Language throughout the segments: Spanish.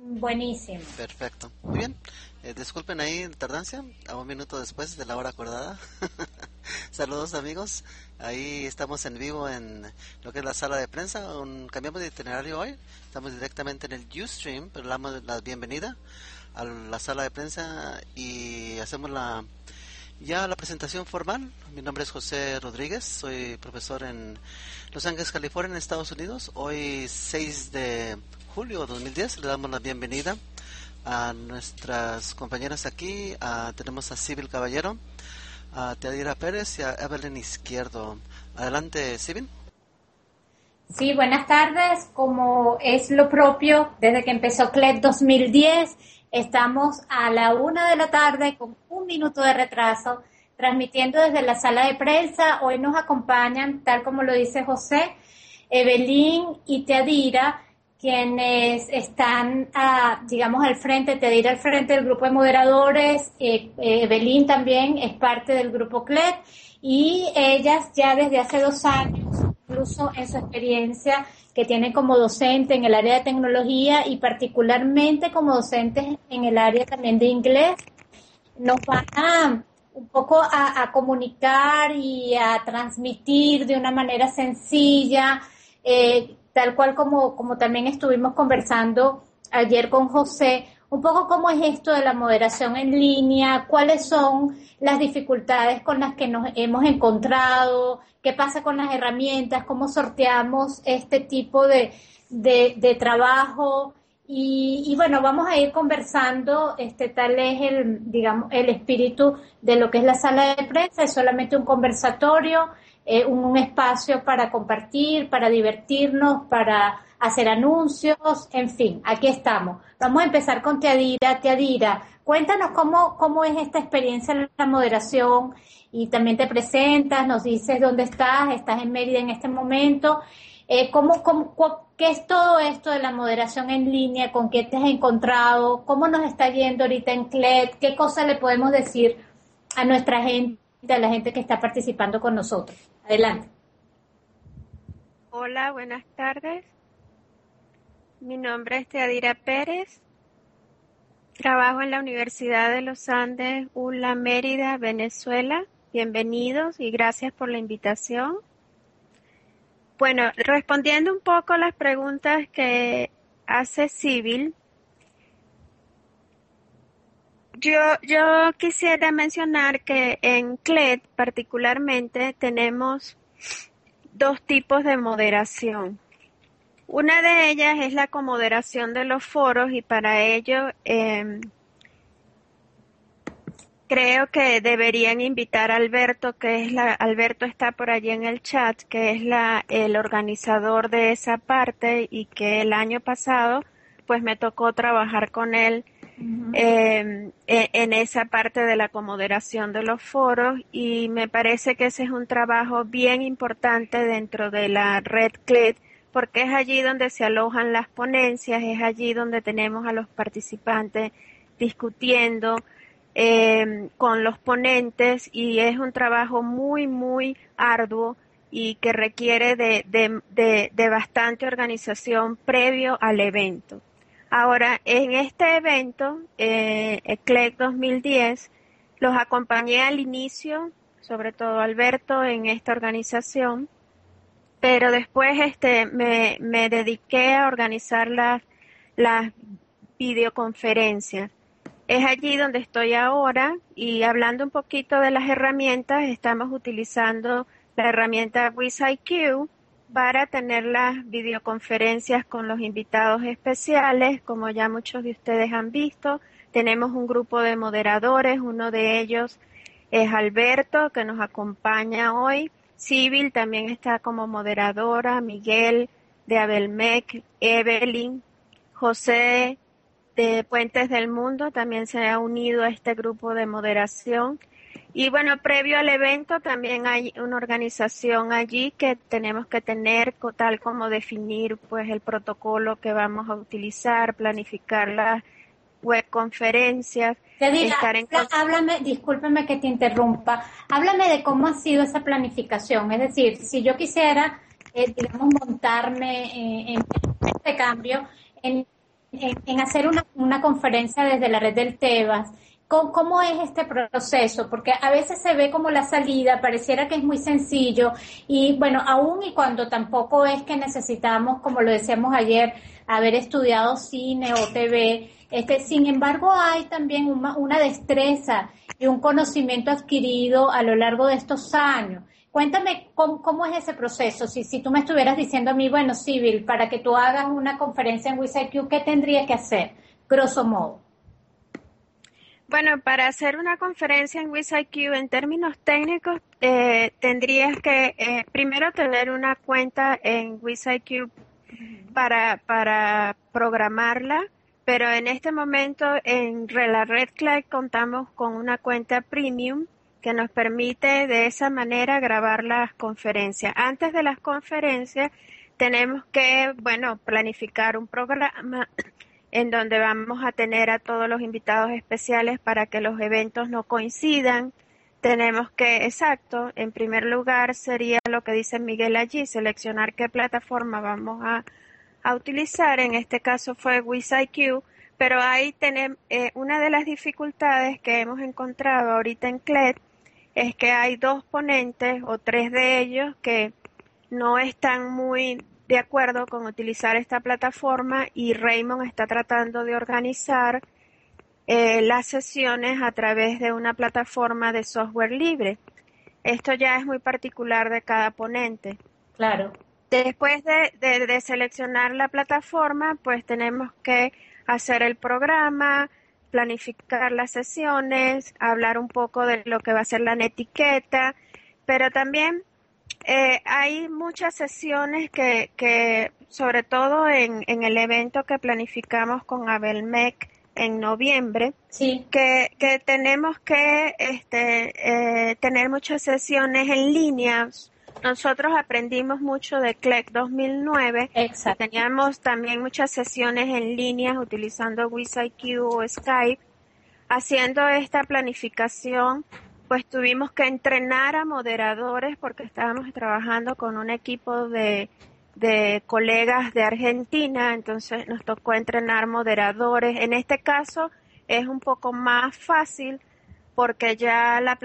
Buenísimo. Perfecto, muy bien. Disculpen ahí la tardancia, a un minuto después de la hora acordada. Saludos amigos, ahí estamos en vivo en lo que es la sala de prensa. Cambiamos de itinerario hoy, estamos directamente en el Ustream, pero le damos la bienvenida a la sala de prensa y hacemos la presentación formal. Mi nombre es José Rodríguez, soy profesor en Los Ángeles, California, en Estados Unidos. Hoy 6 de julio de 2010 le damos la bienvenida a nuestras compañeras aquí. Tenemos a Sibyl Caballero, a Teadira Pérez y a Evelyn Izquierdo. Adelante, Sibyl. Sí, buenas tardes. Como es lo propio, desde que empezó CLED 2010, estamos a la 1 de la tarde con un minuto de retraso, transmitiendo desde la sala de prensa. Hoy nos acompañan, tal como lo dice José, Evelyn y Teadira, quienes están, digamos, al frente. Teadira al frente del grupo de moderadores, Evelyn también es parte del grupo CLED, y ellas ya desde hace 2 años, incluso en su experiencia que tienen como docente en el área de tecnología y particularmente como docentes en el área también de inglés, nos van un poco a comunicar y a transmitir de una manera sencilla, tal cual como también estuvimos conversando ayer con José, un poco cómo es esto de la moderación en línea, cuáles son las dificultades con las que nos hemos encontrado, qué pasa con las herramientas, cómo sorteamos este tipo de trabajo. Y bueno, vamos a ir conversando, tal es digamos, el espíritu de lo que es la sala de prensa. Es solamente un conversatorio, un espacio para compartir, para divertirnos, para hacer anuncios, en fin, aquí estamos. Vamos a empezar con Teadira. Teadira, cuéntanos cómo es esta experiencia en la moderación, y también te presentas, nos dices dónde estás en Mérida en este momento. ¿Qué es todo esto de la moderación en línea? ¿Con qué te has encontrado? ¿Cómo nos está yendo ahorita en CLED? ¿Qué cosas le podemos decir a nuestra gente, a la gente que está participando con nosotros? Adelante. Hola, buenas tardes. Mi nombre es Teadira Pérez. Trabajo en la Universidad de los Andes, UNLA Mérida, Venezuela. Bienvenidos y gracias por la invitación. Bueno, respondiendo un poco a las preguntas que hace Sibyl, yo quisiera mencionar que en CLED particularmente tenemos 2 tipos de moderación. Una de ellas es la comoderación de los foros, y para ello creo que deberían invitar a Alberto, Alberto está por allí en el chat, que es el organizador de esa parte, y que el año pasado pues me tocó trabajar con él en esa parte de la comoderación de los foros, y me parece que ese es un trabajo bien importante dentro de la red CLED, porque es allí donde se alojan las ponencias, es allí donde tenemos a los participantes discutiendo con los ponentes, y es un trabajo muy, muy arduo y que requiere de bastante organización previo al evento. Ahora, en este evento, CLED 2010, los acompañé al inicio, sobre todo Alberto, en esta organización, pero después me dediqué a organizar las videoconferencias. Es allí donde estoy ahora, y hablando un poquito de las herramientas, estamos utilizando la herramienta WizIQ para tener las videoconferencias con los invitados especiales. Como ya muchos de ustedes han visto, tenemos un grupo de moderadores, uno de ellos es Alberto, que nos acompaña hoy. Sibyl también está como moderadora, Miguel de Abelmec, Evelyn, José de Puentes del Mundo también se ha unido a este grupo de moderación. Y bueno, previo al evento también hay una organización allí que tenemos que tener, tal como definir pues el protocolo que vamos a utilizar, planificar las webconferencias. Háblame, discúlpeme que te interrumpa, háblame de cómo ha sido esa planificación. Es decir, si yo quisiera, digamos, montarme en este cambio, en en hacer una conferencia desde la red del Tebas. ¿Cómo es este proceso? Porque a veces se ve como la salida, pareciera que es muy sencillo y bueno, aún y cuando tampoco es que necesitamos, como lo decíamos ayer, haber estudiado cine o TV, sin embargo hay también una destreza y un conocimiento adquirido a lo largo de estos años. Cuéntame cómo es ese proceso. Si tú me estuvieras diciendo a mí, bueno, Sibyl, para que tú hagas una conferencia en WizIQ, ¿qué tendrías que hacer? Grosso modo. Bueno, para hacer una conferencia en WizIQ en términos técnicos, tendrías que primero tener una cuenta en WizIQ para programarla, pero en este momento en la red CLEC contamos con una cuenta premium que nos permite de esa manera grabar las conferencias. Antes de las conferencias tenemos que, planificar un programa en donde vamos a tener a todos los invitados especiales para que los eventos no coincidan. Tenemos que, en primer lugar sería lo que dice Miguel allí, seleccionar qué plataforma vamos a utilizar. En este caso fue WizIQ, pero ahí tenemos una de las dificultades que hemos encontrado ahorita en CLED es que hay 2 ponentes o 3 de ellos que no están muy de acuerdo con utilizar esta plataforma y Raymond está tratando de organizar las sesiones a través de una plataforma de software libre. Esto ya es muy particular de cada ponente. Claro. Después de seleccionar la plataforma, pues tenemos que hacer el programa, planificar las sesiones, hablar un poco de lo que va a ser la netiqueta, pero también hay muchas sesiones que sobre todo en el evento que planificamos con Abelmec en noviembre, sí, que tenemos que tener muchas sesiones en línea. Nosotros aprendimos mucho de CLEC 2009. Exacto. Teníamos también muchas sesiones en línea utilizando WizIQ o Skype. Haciendo esta planificación, pues tuvimos que entrenar a moderadores porque estábamos trabajando con un equipo de colegas de Argentina, entonces nos tocó entrenar moderadores. En este caso es un poco más fácil porque ya la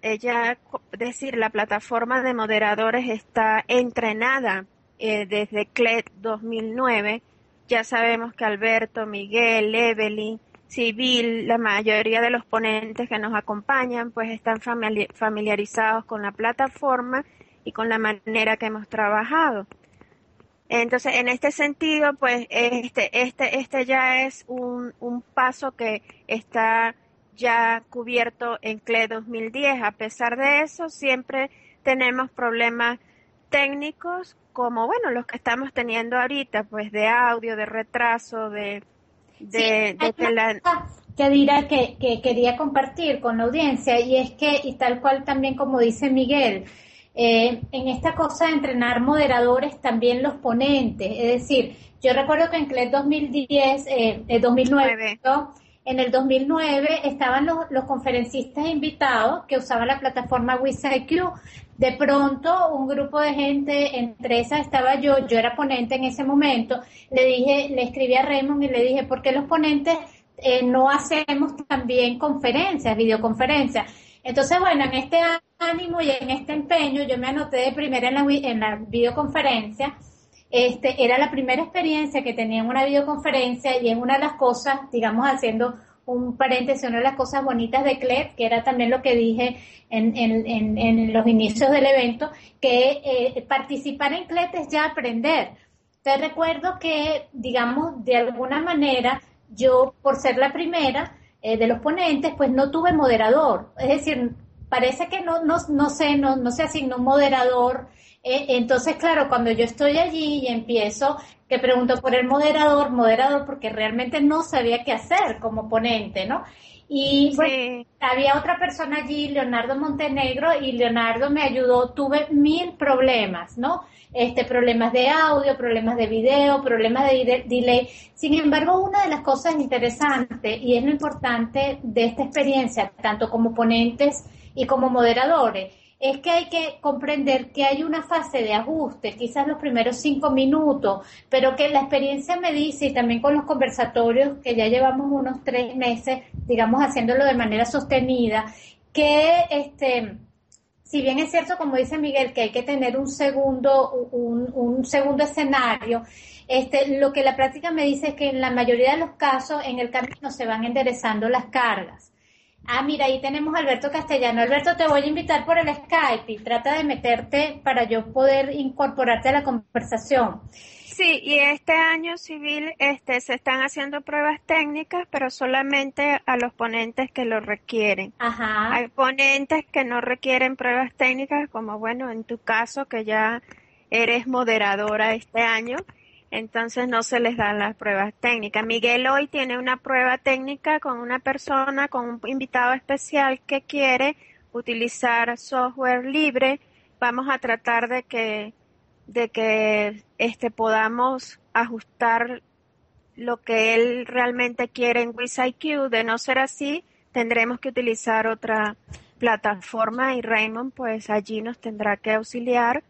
plataforma de moderadores está entrenada desde CLED 2009. Ya sabemos que Alberto, Miguel, Evelyn, Sibyl, la mayoría de los ponentes que nos acompañan, pues están familiarizados con la plataforma y con la manera que hemos trabajado. Entonces, en este sentido, pues este ya es un paso que está ya cubierto en CLED 2010. A pesar de eso, siempre tenemos problemas técnicos como, los que estamos teniendo ahorita, pues de audio, de retraso, que dirá que quería compartir con la audiencia y es que, y tal cual también como dice Miguel, en esta cosa de entrenar moderadores también los ponentes, es decir, yo recuerdo que en CLED 2010, 2009, ¿no? En el 2009 estaban los conferencistas invitados que usaban la plataforma WizIQ. De pronto, un grupo de gente, entre esas estaba yo era ponente en ese momento, le escribí a Raymond y le dije, ¿por qué los ponentes no hacemos también conferencias, videoconferencias? Entonces, en este ánimo y en este empeño, yo me anoté de primera en la videoconferencia. Era la primera experiencia que tenía en una videoconferencia y es una de las cosas, digamos, haciendo un paréntesis, una de las cosas bonitas de CLED, que era también lo que dije en los inicios del evento, que participar en CLED es ya aprender. Te recuerdo que, digamos, de alguna manera, yo, por ser la primera de los ponentes, pues no tuve moderador. Es decir, parece que no se asignó un moderador. Entonces, claro, cuando yo estoy allí y empiezo, que pregunto por el moderador, porque realmente no sabía qué hacer como ponente, ¿no? Y sí. Había otra persona allí, Leonardo Montenegro, y Leonardo me ayudó. Tuve 1000 problemas, ¿no? Problemas de audio, problemas de video, problemas de delay. Sin embargo, una de las cosas interesantes, y es lo importante de esta experiencia, tanto como ponentes y como moderadores, es que hay que comprender que hay una fase de ajuste, quizás los primeros 5 minutos, pero que la experiencia me dice, y también con los conversatorios que ya llevamos unos 3 meses, digamos, haciéndolo de manera sostenida, que si bien es cierto, como dice Miguel, que hay que tener un segundo escenario, lo que la práctica me dice es que en la mayoría de los casos en el camino se van enderezando las cargas. Ah, mira, ahí tenemos a Alberto Castellano. Alberto, te voy a invitar por el Skype y trata de meterte para yo poder incorporarte a la conversación. Sí, y este año civil se están haciendo pruebas técnicas, pero solamente a los ponentes que lo requieren. Ajá. Hay ponentes que no requieren pruebas técnicas, como bueno, en tu caso que ya eres moderadora este año, entonces no se les dan las pruebas técnicas. Miguel hoy tiene una prueba técnica con una persona, con un invitado especial que quiere utilizar software libre. Vamos a tratar de que podamos ajustar lo que él realmente quiere en WizIQ. De no ser así, tendremos que utilizar otra plataforma y Raymond pues allí nos tendrá que auxiliar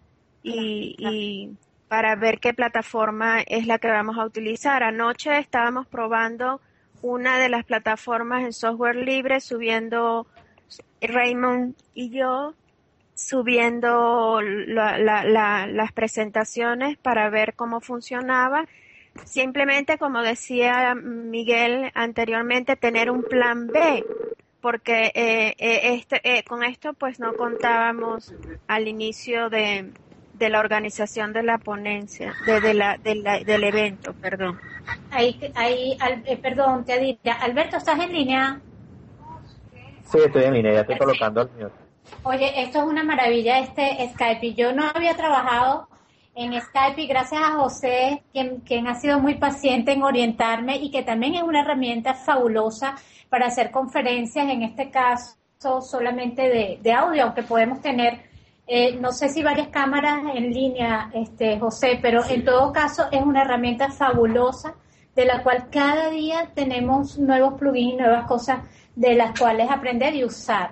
y para ver qué plataforma es la que vamos a utilizar. Anoche estábamos probando una de las plataformas en software libre, subiendo Raymond y yo, subiendo las presentaciones para ver cómo funcionaba. Simplemente, como decía Miguel anteriormente, tener un plan B, porque con esto pues no contábamos al inicio de la organización de la ponencia, del evento, perdón. Perdón, te diría, Alberto, ¿estás en línea? Sí, estoy en línea, ya estoy colocando el mío. Oye, esto es una maravilla Skype, y yo no había trabajado en Skype y gracias a José, quien ha sido muy paciente en orientarme y que también es una herramienta fabulosa para hacer conferencias, en este caso solamente de audio, aunque podemos tener no sé si varias cámaras en línea, José, pero en todo caso es una herramienta fabulosa de la cual cada día tenemos nuevos plugins, nuevas cosas de las cuales aprender y usar.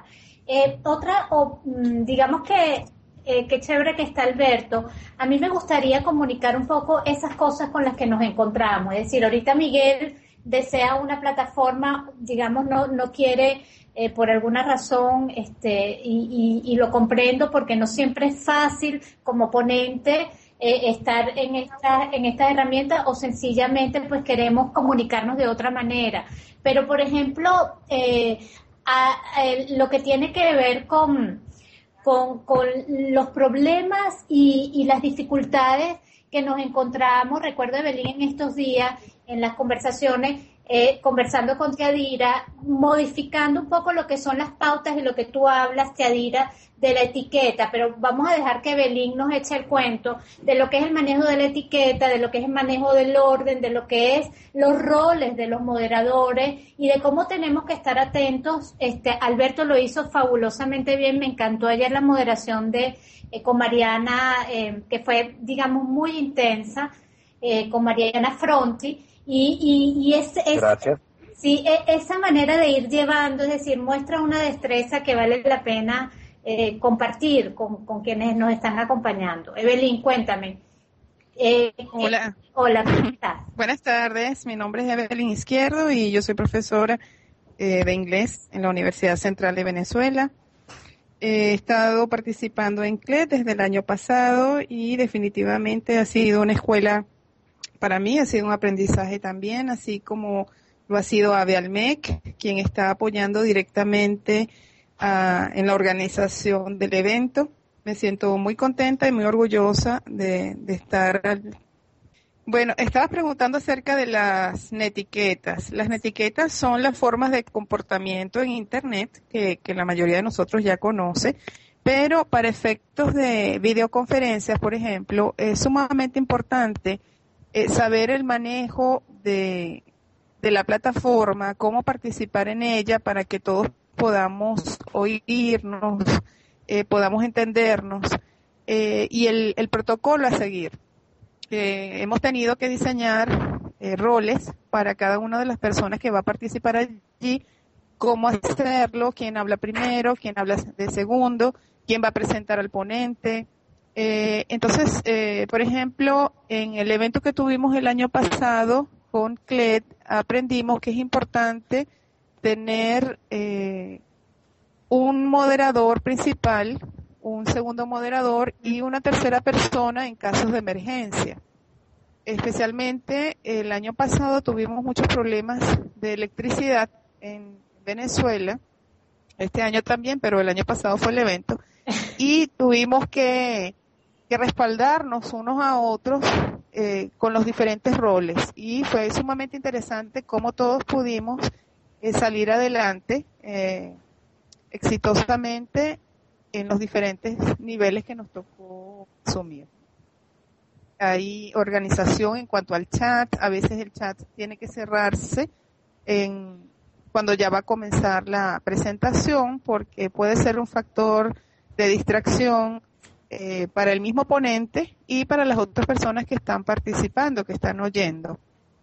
Digamos que qué chévere que está Alberto. A mí me gustaría comunicar un poco esas cosas con las que nos encontramos. Es decir, ahorita Miguel desea una plataforma, digamos, no quiere por alguna razón, y lo comprendo porque no siempre es fácil como ponente estar en esta herramienta, o sencillamente pues queremos comunicarnos de otra manera. Pero por ejemplo, lo que tiene que ver con los problemas y las dificultades que nos encontramos, recuerdo Evelyn en estos días en las conversaciones, conversando con Tiadira, modificando un poco lo que son las pautas y lo que tú hablas, Tiadira, de la etiqueta, pero vamos a dejar que Evelyn nos eche el cuento de lo que es el manejo de la etiqueta, de lo que es el manejo del orden, de lo que es los roles de los moderadores y de cómo tenemos que estar atentos. Alberto lo hizo fabulosamente bien, me encantó ayer la moderación con Mariana, que fue, digamos, muy intensa, con Mariana Fronti, Gracias. Sí, esa manera de ir llevando, es decir, muestra una destreza que vale la pena compartir con quienes nos están acompañando. Evelyn, cuéntame. Hola. Hola, ¿cómo estás? Buenas tardes, mi nombre es Evelyn Izquierdo y yo soy profesora de inglés en la Universidad Central de Venezuela. He estado participando en CLED desde el año pasado y definitivamente ha sido una escuela, para mí ha sido un aprendizaje también, así como lo ha sido Ave Almec, quien está apoyando directamente en la organización del evento. Me siento muy contenta y muy orgullosa de estar. Bueno, estabas preguntando acerca de las netiquetas. Las netiquetas son las formas de comportamiento en Internet que la mayoría de nosotros ya conoce, pero para efectos de videoconferencias, por ejemplo, es sumamente importante saber el manejo de la plataforma, cómo participar en ella para que todos podamos oírnos, podamos entendernos y el protocolo a seguir. Hemos tenido que diseñar roles para cada una de las personas que va a participar allí, cómo hacerlo, quién habla primero, quién habla de segundo, quién va a presentar al ponente. Entonces, por ejemplo, en el evento que tuvimos el año pasado con CLED, aprendimos que es importante tener un moderador principal, un segundo moderador y una tercera persona en casos de emergencia. Especialmente el año pasado tuvimos muchos problemas de electricidad en Venezuela, este año también, pero el año pasado fue el evento, y tuvimos que respaldarnos unos a otros con los diferentes roles, y fue sumamente interesante cómo todos pudimos salir adelante exitosamente en los diferentes niveles que nos tocó asumir. Hay organización en cuanto al chat, a veces el chat tiene que cerrarse cuando ya va a comenzar la presentación, porque puede ser un factor de distracción para el mismo ponente y para las otras personas que están participando, que están oyendo.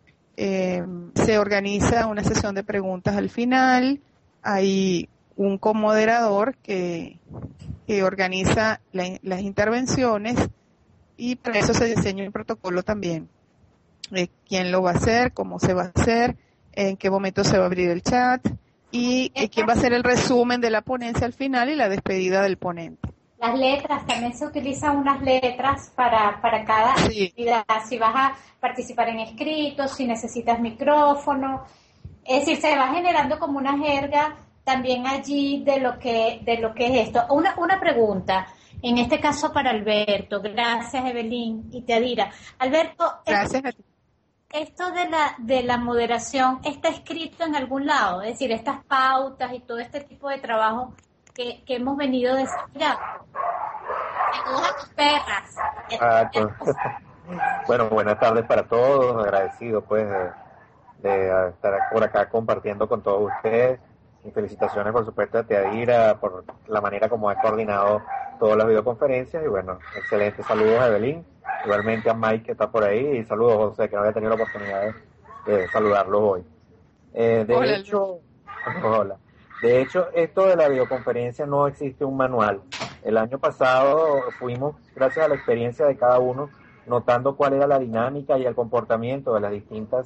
Se organiza una sesión de preguntas al final, hay un comoderador que organiza las intervenciones, y para eso se diseña un protocolo también. Quién lo va a hacer, cómo se va a hacer, en qué momento se va a abrir el chat y quién va a hacer el resumen de la ponencia al final y la despedida del ponente. Las letras, también se utilizan unas letras para cada actividad, si vas a participar en escritos, si necesitas micrófono, es decir, se va generando como una jerga también allí de lo que es esto. Una pregunta, en este caso para Alberto, gracias Evelyn y Teadira. Alberto, gracias a ti. Esto de la moderación está escrito en algún lado, es decir, estas pautas y todo este tipo de trabajo que hemos venido desarrollando. Saludos a tus perras. Bueno, buenas tardes para todos, agradecido pues de estar por acá compartiendo con todos ustedes. Y felicitaciones por supuesto a Teadira por la manera como ha coordinado todas las videoconferencias y bueno, excelente. Saludos a Evelyn, igualmente a Mike que está por ahí y saludos a José que no había tenido la oportunidad de saludarlos hoy. Hola. De hecho, esto de la videoconferencia no existe un manual. El año pasado fuimos, gracias a la experiencia de cada uno, notando cuál era la dinámica y el comportamiento de las distintas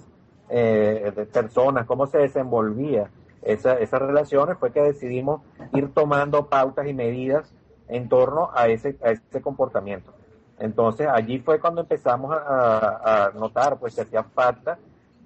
de personas, cómo se desenvolvía esas relaciones, fue que decidimos ir tomando pautas y medidas en torno a ese comportamiento. Entonces allí fue cuando empezamos a notar pues que hacía falta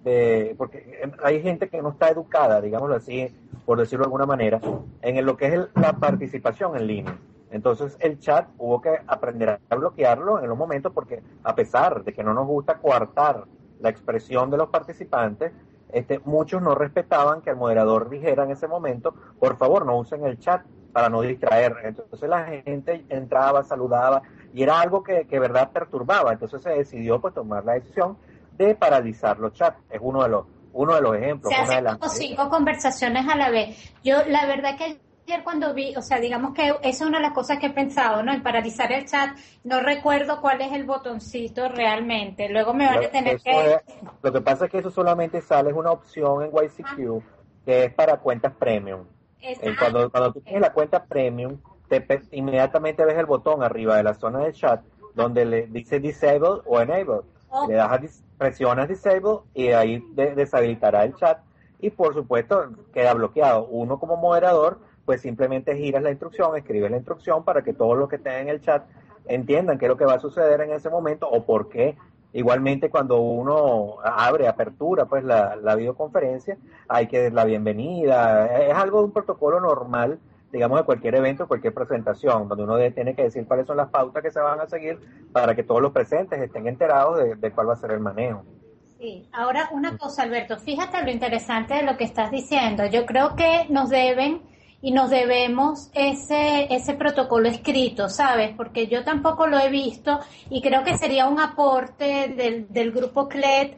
porque hay gente que no está educada, digámoslo así, por decirlo de alguna manera, en lo que es la participación en línea. Entonces el chat hubo que aprender a bloquearlo en los momentos porque a pesar de que no nos gusta coartar la expresión de los participantes, muchos no respetaban que el moderador dijera en ese momento, por favor no usen el chat para no distraer. Entonces la gente entraba, saludaba y era algo que verdad perturbaba. Entonces se decidió pues tomar la decisión de paralizar los chats. Es uno de los ejemplos. Se hacen como 5 conversaciones a la vez. Yo la verdad que ayer cuando vi, o sea, digamos que esa es una de las cosas que he pensado, ¿no? En paralizar el chat, no recuerdo cuál es el botoncito realmente. Luego me van a tener Lo que pasa es que eso solamente sale, es una opción en YCQ que es para cuentas premium. Cuando tú tienes la cuenta premium, inmediatamente ves el botón arriba de la zona del chat donde le dice disable o enable. Le das presionas disable y ahí deshabilitará el chat y por supuesto queda bloqueado. Uno como moderador pues simplemente giras la instrucción, escribes la instrucción para que todos los que estén en el chat entiendan qué es lo que va a suceder en ese momento o por qué. Igualmente cuando uno apertura pues la videoconferencia, hay que dar la bienvenida. Es algo de un protocolo normal, digamos, de cualquier evento, cualquier presentación, donde uno tiene que decir cuáles son las pautas que se van a seguir para que todos los presentes estén enterados de cuál va a ser el manejo. Sí, ahora una cosa, Alberto, fíjate lo interesante de lo que estás diciendo. Yo creo que nos deben y nos debemos ese protocolo escrito, ¿sabes? Porque yo tampoco lo he visto y creo que sería un aporte del grupo CLED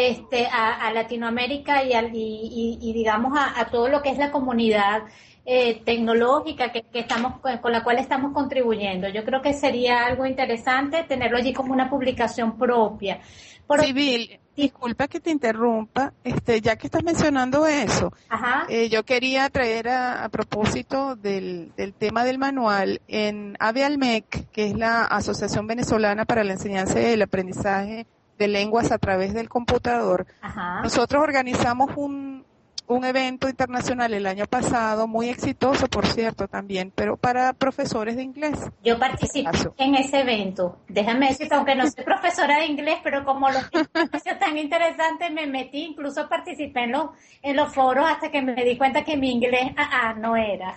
a Latinoamérica y digamos a todo lo que es la comunidad tecnológica que estamos con la cual estamos contribuyendo. Yo creo que sería algo interesante tenerlo allí como una publicación propia. Sí, Bill, Disculpa que te interrumpa, ya que estás mencionando eso, Ajá. Yo quería traer a propósito del tema del manual en AVEALMEC, que es la Asociación Venezolana para la Enseñanza y el Aprendizaje de Lenguas a través del computador. Ajá. Nosotros organizamos un evento internacional el año pasado, muy exitoso, por cierto, también, pero para profesores de inglés. Yo participé en ese evento. Déjame decirte, aunque no soy profesora de inglés, pero como los pareció tan interesante, me metí, incluso participé en los foros hasta que me di cuenta que mi inglés no era.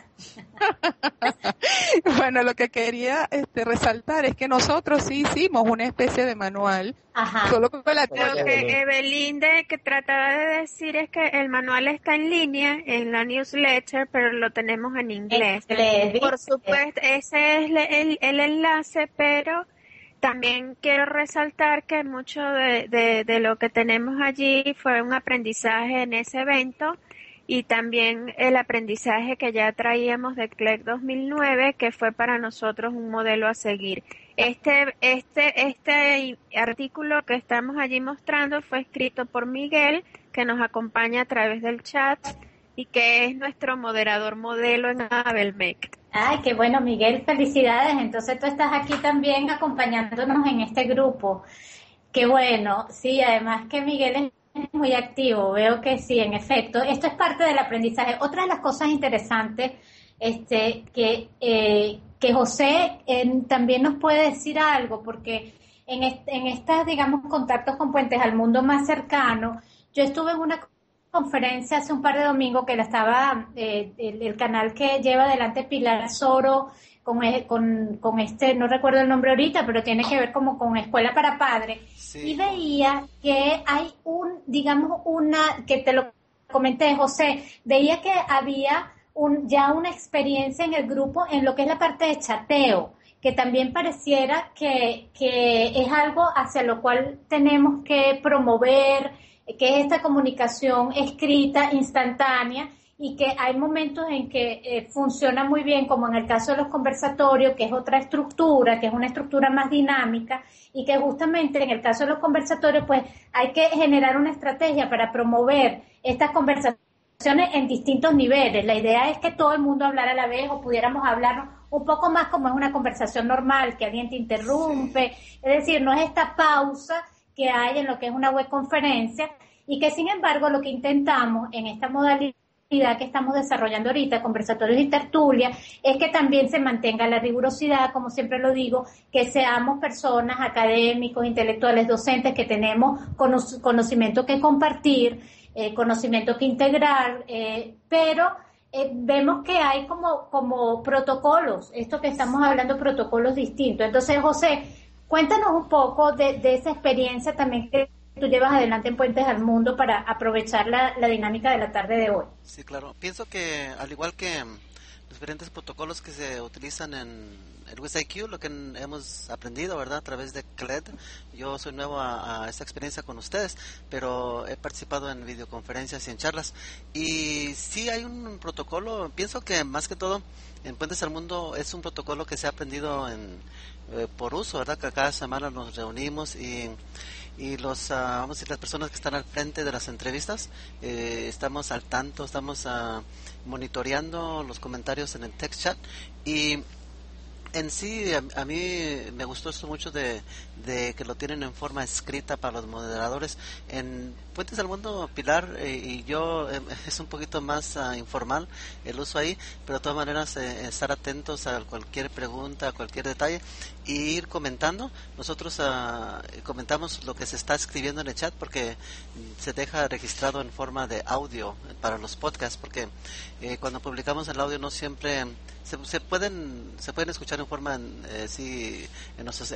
Bueno, lo que quería resaltar es que nosotros sí hicimos una especie de manual. Ajá. Solo con la Lo que Evelyn que trataba de decir es que el manual está en línea en la newsletter, pero lo tenemos en inglés. Por supuesto, ese es el enlace, pero también quiero resaltar que mucho de lo que tenemos allí fue un aprendizaje en ese evento y también el aprendizaje que ya traíamos de CLEC 2009, que fue para nosotros un modelo a seguir. Este artículo que estamos allí mostrando fue escrito por Miguel, que nos acompaña a través del chat y que es nuestro moderador modelo en AVEALMEC. Ay, qué bueno, Miguel, felicidades. Entonces tú estás aquí también acompañándonos en este grupo. Qué bueno. Sí, además que Miguel es muy activo. Veo que sí, en efecto. Esto es parte del aprendizaje. Otra de las cosas interesantes que José también nos puede decir algo, porque en estas, digamos, contactos con Puentes al Mundo más cercano, yo estuve en una conferencia hace un par de domingos que la estaba, el canal que lleva adelante Pilar Soro, con no recuerdo el nombre ahorita, pero tiene que ver como con Escuela para Padres, sí. Y veía que hay que te lo comenté, José, veía que había ya una experiencia en el grupo en lo que es la parte de chateo, que también pareciera que es algo hacia lo cual tenemos que promover, que es esta comunicación escrita, instantánea, y que hay momentos en que funciona muy bien, como en el caso de los conversatorios, que es otra estructura, que es una estructura más dinámica, y que justamente en el caso de los conversatorios, pues hay que generar una estrategia para promover estas conversaciones en distintos niveles. La idea es que todo el mundo hablara a la vez o pudiéramos hablar un poco más como es una conversación normal, que alguien te interrumpe, es decir, no es esta pausa que hay en lo que es una web conferencia, y que sin embargo lo que intentamos en esta modalidad que estamos desarrollando ahorita, conversatorios y tertulia, es que también se mantenga la rigurosidad, como siempre lo digo, que seamos personas académicos, intelectuales, docentes, que tenemos conocimiento que compartir, conocimiento que integrar, pero vemos que hay como protocolos, esto que estamos hablando, protocolos distintos. Entonces, José, cuéntanos un poco de esa experiencia también que tú llevas adelante en Puentes al Mundo para aprovechar la dinámica de la tarde de hoy. Sí, claro. Pienso que al igual que los diferentes protocolos que se utilizan en el WSIQ, lo que hemos aprendido, ¿verdad?, a través de CLED. Yo soy nuevo a esta experiencia con ustedes, pero he participado en videoconferencias y en charlas. Y sí hay un protocolo, pienso que más que todo en Puentes al Mundo es un protocolo que se ha aprendido por uso, ¿verdad?, que cada semana nos reunimos y vamos a decir, las personas que están al frente de las entrevistas, estamos al tanto, estamos monitoreando los comentarios en el text chat, y en sí a mí me gustó esto mucho de que lo tienen en forma escrita para los moderadores. En Puentes al Mundo, Pilar y yo, es un poquito más informal el uso ahí, pero de todas maneras estar atentos a cualquier pregunta, a cualquier detalle, y ir comentando. Nosotros comentamos lo que se está escribiendo en el chat, porque se deja registrado en forma de audio para los podcasts, porque cuando publicamos el audio no siempre se pueden escuchar en forma en nuestros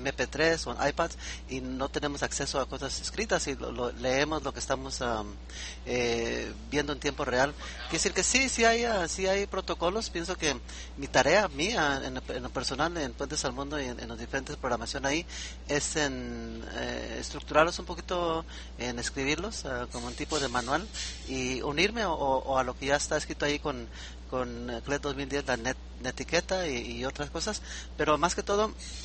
MP3 o en iPads, y no tenemos acceso a cosas escritas, y leemos lo que estamos viendo en tiempo real. Quiere decir que sí hay protocolos. Pienso que mi tarea mía en lo personal en Puentes al Mundo y en las diferentes programaciones ahí es en estructurarlos un poquito, en escribirlos como un tipo de manual, y unirme o a lo que ya está escrito ahí con CLED 2010, la etiqueta y otras cosas, pero más que todo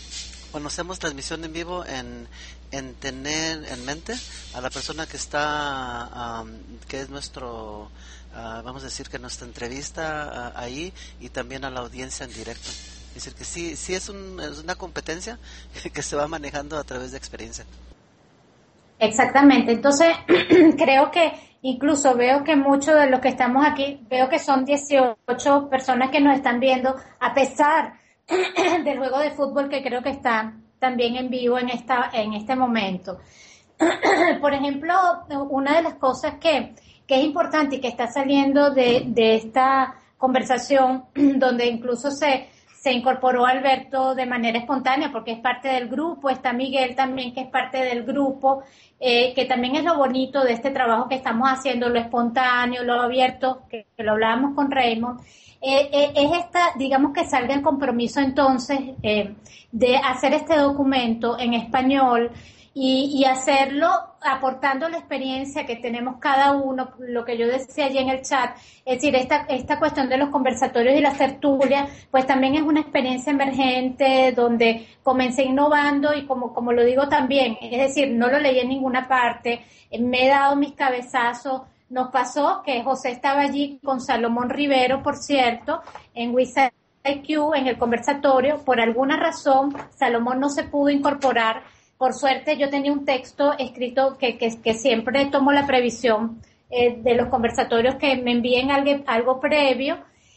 cuando hacemos transmisión en vivo, en tener en mente a la persona que está, que es nuestro, vamos a decir que nuestra entrevista ahí, y también a la audiencia en directo. Es decir, que sí es una competencia que se va manejando a través de experiencia. Exactamente, entonces creo que incluso veo que muchos de los que estamos aquí, veo que son 18 personas que nos están viendo, a pesar del juego de fútbol que creo que está también en vivo en este momento. Por ejemplo, una de las cosas que es importante y que está saliendo de esta conversación, donde incluso se incorporó Alberto de manera espontánea porque es parte del grupo, está Miguel también que es parte del grupo, que también es lo bonito de este trabajo que estamos haciendo, lo espontáneo, lo abierto, que lo hablábamos con Raymond, es digamos que salga el compromiso entonces de hacer este documento en español y hacerlo aportando la experiencia que tenemos cada uno, lo que yo decía allí en el chat, es decir, esta cuestión de los conversatorios y las tertulias, pues también es una experiencia emergente donde comencé innovando y como lo digo también, es decir, no lo leí en ninguna parte, me he dado mis cabezazos. Nos pasó que José estaba allí con Salomón Rivero, por cierto, en WISA-IQ, en el conversatorio. Por alguna razón, Salomón no se pudo incorporar. Por suerte, yo tenía un texto escrito que siempre tomo la previsión de los conversatorios que me envíen algo previo.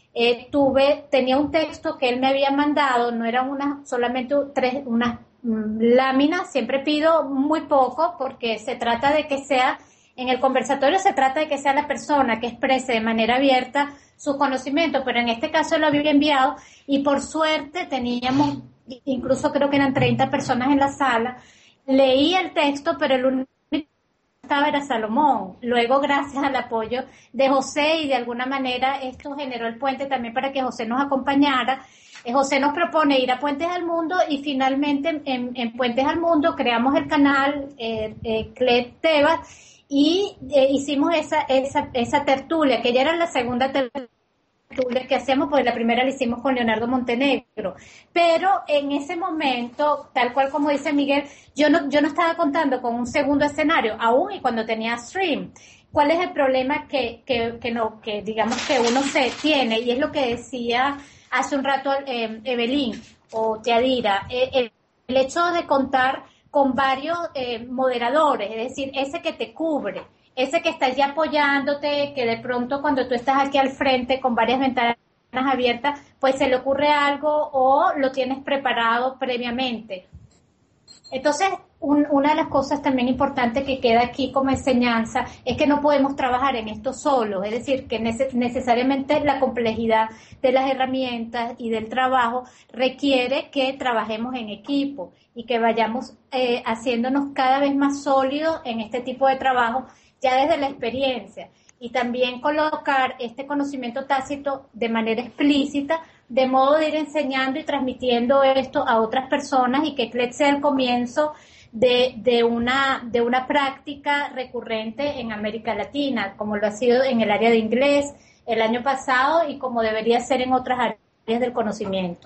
Tenía un texto que él me había mandado, no eran solamente unas láminas, siempre pido muy poco porque se trata de que sea... En el conversatorio se trata de que sea la persona que exprese de manera abierta sus conocimientos, pero en este caso lo había enviado y por suerte teníamos, incluso creo que eran 30 personas en la sala. Leí el texto, pero el único que estaba era Salomón. Luego, gracias al apoyo de José y de alguna manera esto generó el puente también para que José nos acompañara. José nos propone ir a Puentes al Mundo y finalmente en Puentes al Mundo creamos el canal CLED Tebas. Y hicimos esa tertulia, que ya era la segunda tertulia que hacíamos, porque la primera la hicimos con Leonardo Montenegro. Pero en ese momento, tal cual como dice Miguel, yo no estaba contando con un segundo escenario, aún y cuando tenía stream. ¿Cuál es el problema que digamos que uno se tiene? Y es lo que decía hace un rato Evelyn o Teadira, el hecho de contar con varios moderadores, es decir, ese que te cubre, ese que está ya apoyándote, que de pronto cuando tú estás aquí al frente con varias ventanas abiertas, pues se le ocurre algo o lo tienes preparado previamente. Entonces, una de las cosas también importantes que queda aquí como enseñanza es que no podemos trabajar en esto solos, es decir, que necesariamente la complejidad de las herramientas y del trabajo requiere que trabajemos en equipo y que vayamos haciéndonos cada vez más sólidos en este tipo de trabajo ya desde la experiencia y también colocar este conocimiento tácito de manera explícita de modo de ir enseñando y transmitiendo esto a otras personas y que CLED sea el comienzo de una práctica recurrente en América Latina, como lo ha sido en el área de inglés el año pasado y como debería ser en otras áreas del conocimiento.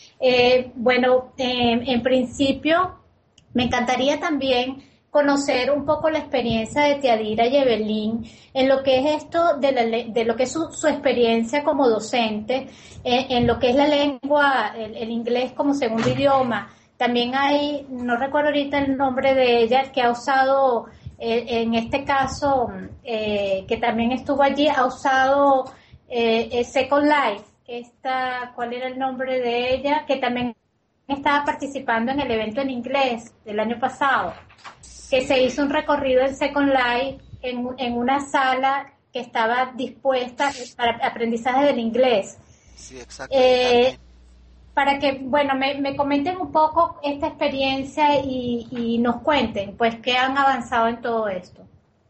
En principio, me encantaría también conocer un poco la experiencia de Teadira y Evelyn en lo que es esto de lo que es su experiencia como docente, en lo que es la lengua, el inglés como segundo idioma. También hay, no recuerdo ahorita el nombre de ella, que ha usado, en este caso, que también estuvo allí, ha usado Second Life. ¿Cuál era el nombre de ella? Que también estaba participando en el evento en inglés del año pasado, que se hizo un recorrido en Second Life en una sala que estaba dispuesta para aprendizaje del inglés. Sí, exacto. Para que, me comenten un poco esta experiencia y nos cuenten, pues, qué han avanzado en todo esto.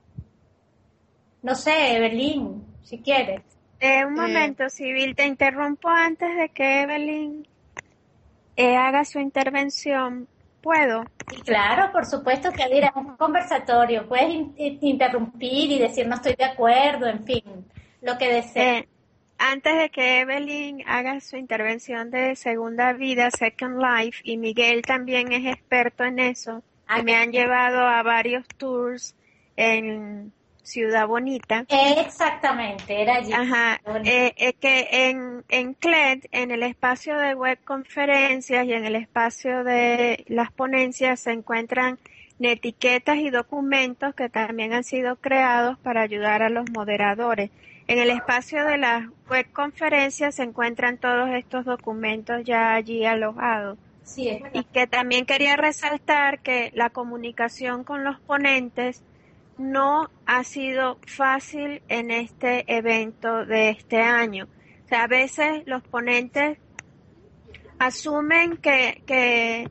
No sé, Evelyn, si quieres. Un momento, Sibyl, te interrumpo antes de que Evelyn haga su intervención. ¿Puedo? Sí, claro, por supuesto, que es un conversatorio. Puedes interrumpir y decir no estoy de acuerdo, en fin, lo que desees. Antes de que Evelyn haga su intervención de Segunda Vida, Second Life, y Miguel también es experto en eso, y me han llevado a varios tours en Ciudad Bonita. Exactamente, era allí. Ajá, que en CLED, en el espacio de web conferencias y en el espacio de las ponencias se encuentran etiquetas y documentos que también han sido creados para ayudar a los moderadores. En el espacio de las web conferencias se encuentran todos estos documentos ya allí alojados. Sí, es verdad. Y que también quería resaltar que la comunicación con los ponentes no ha sido fácil en este evento de este año. O sea, a veces los ponentes asumen que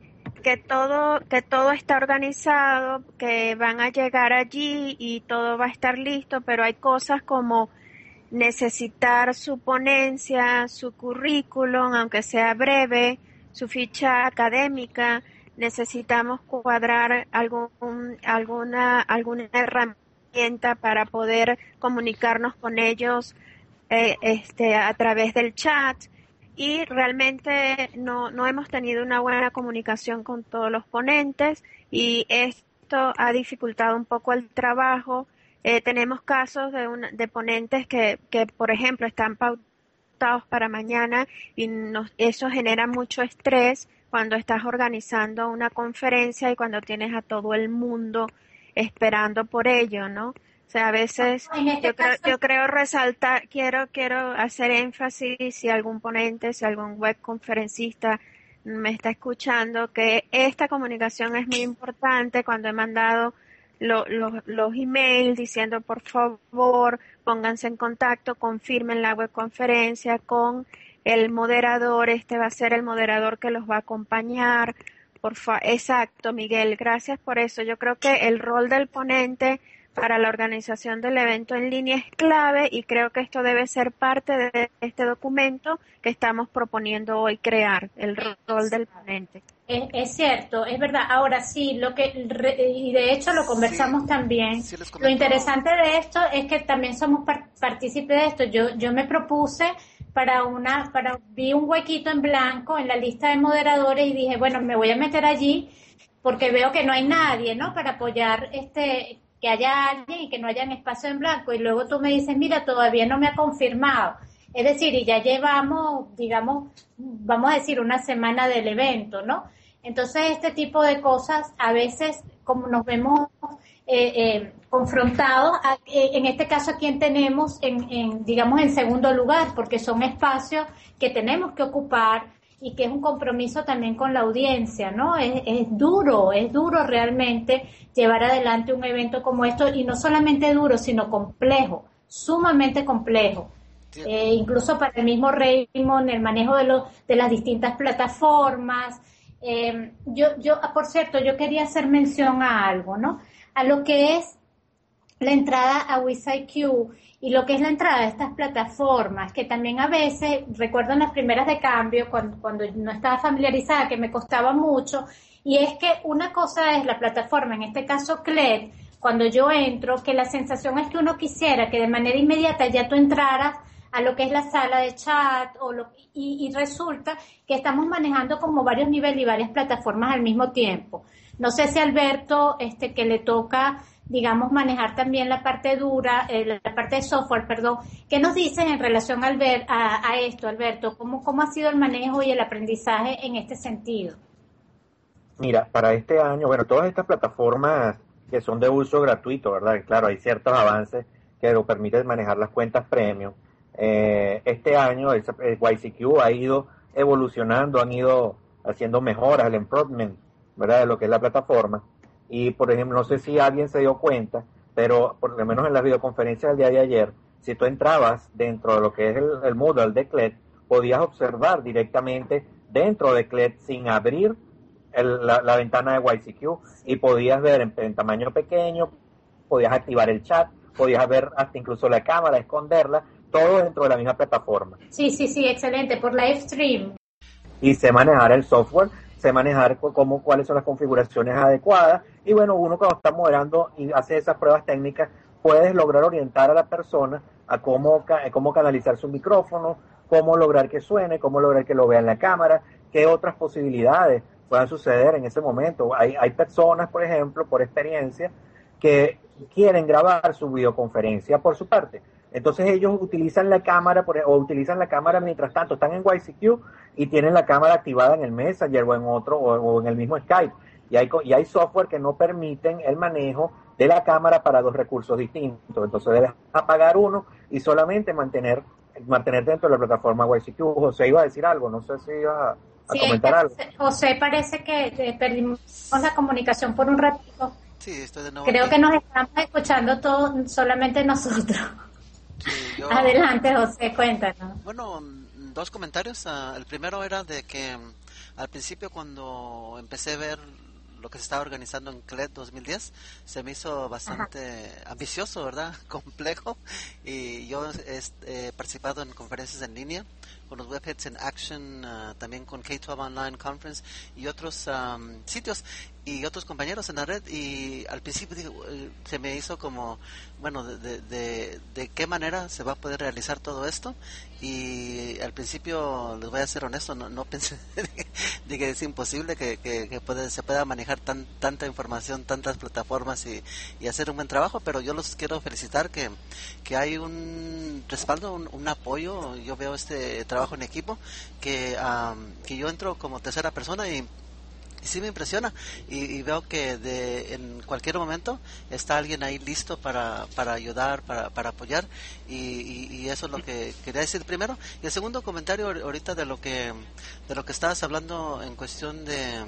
todo está organizado, que van a llegar allí y todo va a estar listo, pero hay cosas como necesitar su ponencia, su currículum, aunque sea breve, su ficha académica. Necesitamos cuadrar alguna herramienta para poder comunicarnos con ellos a través del chat, y realmente no hemos tenido una buena comunicación con todos los ponentes y esto ha dificultado un poco el trabajo. Tenemos casos de ponentes que, por ejemplo, están pautados para mañana y eso genera mucho estrés cuando estás organizando una conferencia y cuando tienes a todo el mundo esperando por ello, ¿no? O sea, a veces yo creo resaltar, quiero hacer énfasis, si algún ponente, si algún web conferencista me está escuchando, que esta comunicación es muy importante. Cuando he mandado los emails diciendo por favor pónganse en contacto, confirmen la webconferencia con el moderador, este va a ser el moderador que los va a acompañar. Exacto, Miguel, gracias por eso. Yo creo que el rol del ponente para la organización del evento en línea es clave y creo que esto debe ser parte de este documento que estamos proponiendo hoy crear, el rol del ponente. Es cierto, es verdad. Ahora sí, y de hecho lo conversamos también. Sí, lo interesante de esto es que también somos partícipes de esto. Yo me propuse vi un huequito en blanco en la lista de moderadores y dije, bueno, me voy a meter allí porque veo que no hay nadie, ¿no? Para apoyar que haya alguien y que no haya un espacio en blanco. Y luego tú me dices, mira, todavía no me ha confirmado. Es decir, y ya llevamos, digamos, vamos a decir, una semana del evento, ¿no? Entonces, este tipo de cosas, a veces, como nos vemos confrontados, en este caso, ¿a quién tenemos digamos, en segundo lugar? Porque son espacios que tenemos que ocupar y que es un compromiso también con la audiencia, ¿no? Es duro realmente llevar adelante un evento como esto, y no solamente duro, sino complejo, sumamente complejo. Incluso para el mismo Raymond, el manejo de las distintas plataformas. Por cierto, yo quería hacer mención a algo, ¿no? A lo que es la entrada a WizIQ y lo que es la entrada de estas plataformas, que también a veces, recuerdo en las primeras de cambio, cuando no estaba familiarizada, que me costaba mucho, y es que una cosa es la plataforma, en este caso CLED, cuando yo entro, que la sensación es que uno quisiera que de manera inmediata ya tú entraras a lo que es la sala de chat, y resulta que estamos manejando como varios niveles y varias plataformas al mismo tiempo. No sé si Alberto, que le toca, digamos, manejar también la parte dura, la parte de software, perdón. ¿Qué nos dicen en relación a esto, Alberto? ¿Cómo ha sido el manejo y el aprendizaje en este sentido? Mira, para este año, bueno, todas estas plataformas que son de uso gratuito, ¿verdad? Claro, hay ciertos avances que lo permiten manejar las cuentas premium. Este año el WizIQ ha ido evolucionando, han ido haciendo mejoras, el improvement, ¿verdad?, de lo que es la plataforma. Y, por ejemplo, no sé si alguien se dio cuenta, pero por lo menos en las videoconferencias del día de ayer, si tú entrabas dentro de lo que es el Moodle de CLED, podías observar directamente dentro de CLED sin abrir la ventana de WizIQ, y podías ver en tamaño pequeño, podías activar el chat, podías ver hasta incluso la cámara, esconderla, todo dentro de la misma plataforma. Sí, excelente, por live stream. Y sé manejar el software, sé manejar cuáles son las configuraciones adecuadas, y bueno, uno cuando está moderando y hace esas pruebas técnicas, puedes lograr orientar a la persona a cómo canalizar su micrófono, cómo lograr que suene, cómo lograr que lo vea en la cámara, qué otras posibilidades puedan suceder en ese momento. Hay personas, por ejemplo, por experiencia, que quieren grabar su videoconferencia por su parte. Entonces ellos utilizan la cámara utilizan la cámara mientras tanto, están en YCQ y tienen la cámara activada en el Messenger o en otro o en el mismo Skype. Y hay software que no permiten el manejo de la cámara para dos recursos distintos. Entonces debes apagar uno y solamente mantenerte dentro de la plataforma YCQ. José iba a decir algo, no sé si iba a comentar algo. José, parece que perdimos la comunicación por un ratito. Sí, estoy de nuevo Creo aquí. que nos estamos escuchando todos, solamente nosotros. Sí, Adelante, José, cuéntanos. Bueno, dos comentarios. El primero era de que al principio, cuando empecé a ver lo que se estaba organizando en CLED 2010, se me hizo bastante ambicioso, ¿verdad? Complejo. Y yo he participado en conferencias en línea con los Webheads in Action, también con K12 Online Conference y otros sitios y otros compañeros en la red, y al principio se me hizo como, bueno, de qué manera se va a poder realizar todo esto, y al principio, les voy a ser honesto, no pensé de que es imposible que se pueda manejar tanta información, tantas plataformas y hacer un buen trabajo, pero yo los quiero felicitar que hay un respaldo, un apoyo. Yo veo este trabajo en equipo que yo entro como tercera persona y sí me impresiona, y veo que en cualquier momento está alguien ahí listo para ayudar, para apoyar, y eso es lo que quería decir primero. Y el segundo comentario ahorita de lo que estabas hablando en cuestión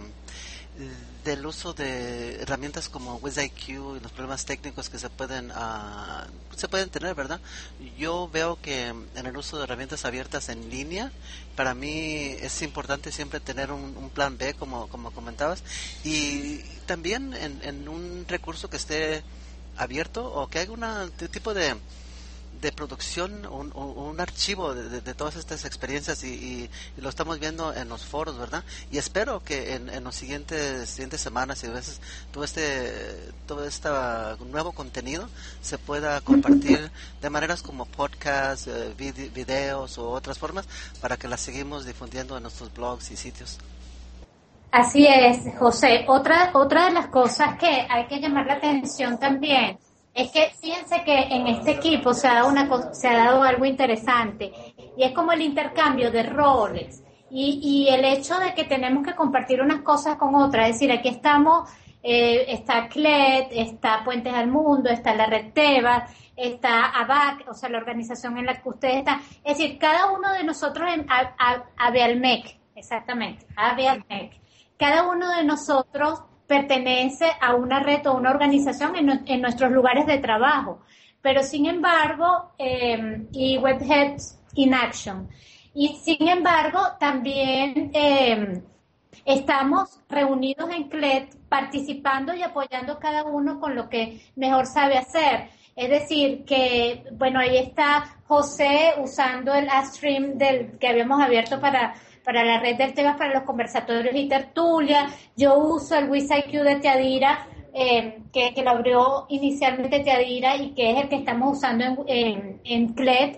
del uso de herramientas como WizIQ y los problemas técnicos que se pueden tener, ¿verdad? Yo veo que en el uso de herramientas abiertas en línea, para mí es importante siempre tener un plan B, como comentabas, y también en un recurso que esté abierto, o que haya un tipo de producción, un archivo de todas estas experiencias, y lo estamos viendo en los foros, ¿verdad? Y espero que en los siguientes semanas y veces todo este nuevo contenido se pueda compartir de maneras como podcasts, videos o otras formas, para que las seguimos difundiendo en nuestros blogs y sitios. Así es, José. Otra de las cosas que hay que llamar la atención también es que fíjense que en este equipo se ha dado algo interesante, y es como el intercambio de roles y el hecho de que tenemos que compartir unas cosas con otras. Es decir, aquí estamos, está CLED, está Puentes al Mundo, está la Red Tebas, está ABAC, o sea, la organización en la que ustedes están. Es decir, cada uno de nosotros en ABEALMEC, exactamente, ABEALMEC, cada uno de nosotros pertenece a una red o una organización en nuestros lugares de trabajo, pero sin embargo, y Webheads in Action, y sin embargo también estamos reunidos en CLED participando y apoyando cada uno con lo que mejor sabe hacer. Es decir, que, bueno, ahí está José usando el Astream que habíamos abierto para la red del Tebas, para los conversatorios y tertulia. Yo uso el WizIQ de Teadira, que lo abrió inicialmente Teadira y que es el que estamos usando en CLED.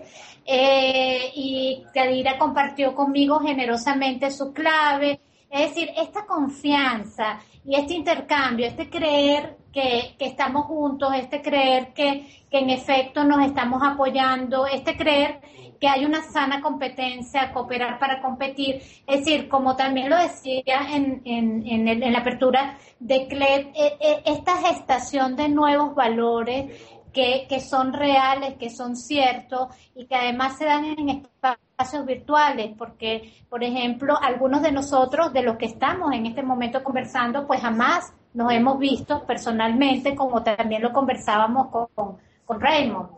Y Teadira compartió conmigo generosamente su clave. Es decir, esta confianza y este intercambio, este creer que estamos juntos, este creer que en efecto nos estamos apoyando, este creer que hay una sana competencia, cooperar para competir. Es decir, como también lo decía en la apertura de CLED, esta gestación de nuevos valores que son reales, que son ciertos y que además se dan en espacios virtuales, porque, por ejemplo, algunos de nosotros, de los que estamos en este momento conversando, pues jamás nos hemos visto personalmente, como también lo conversábamos con Raymond.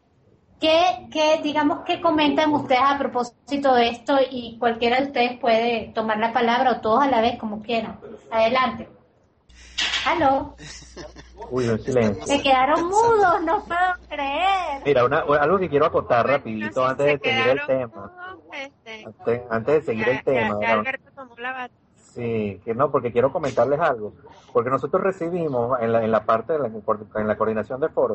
¿Qué comentan ustedes a propósito de esto? Y cualquiera de ustedes puede tomar la palabra, o todos a la vez, como quieran. Adelante. ¿Aló? Uy, un silencio. Se quedaron mudos, no puedo creer. Mira, algo que quiero acotar rapidito antes de seguir el tema. Antes de seguir el tema. Ya Alberto tomó la bata. Sí, que no, porque quiero comentarles algo. Porque nosotros recibimos en la parte en la coordinación de foros,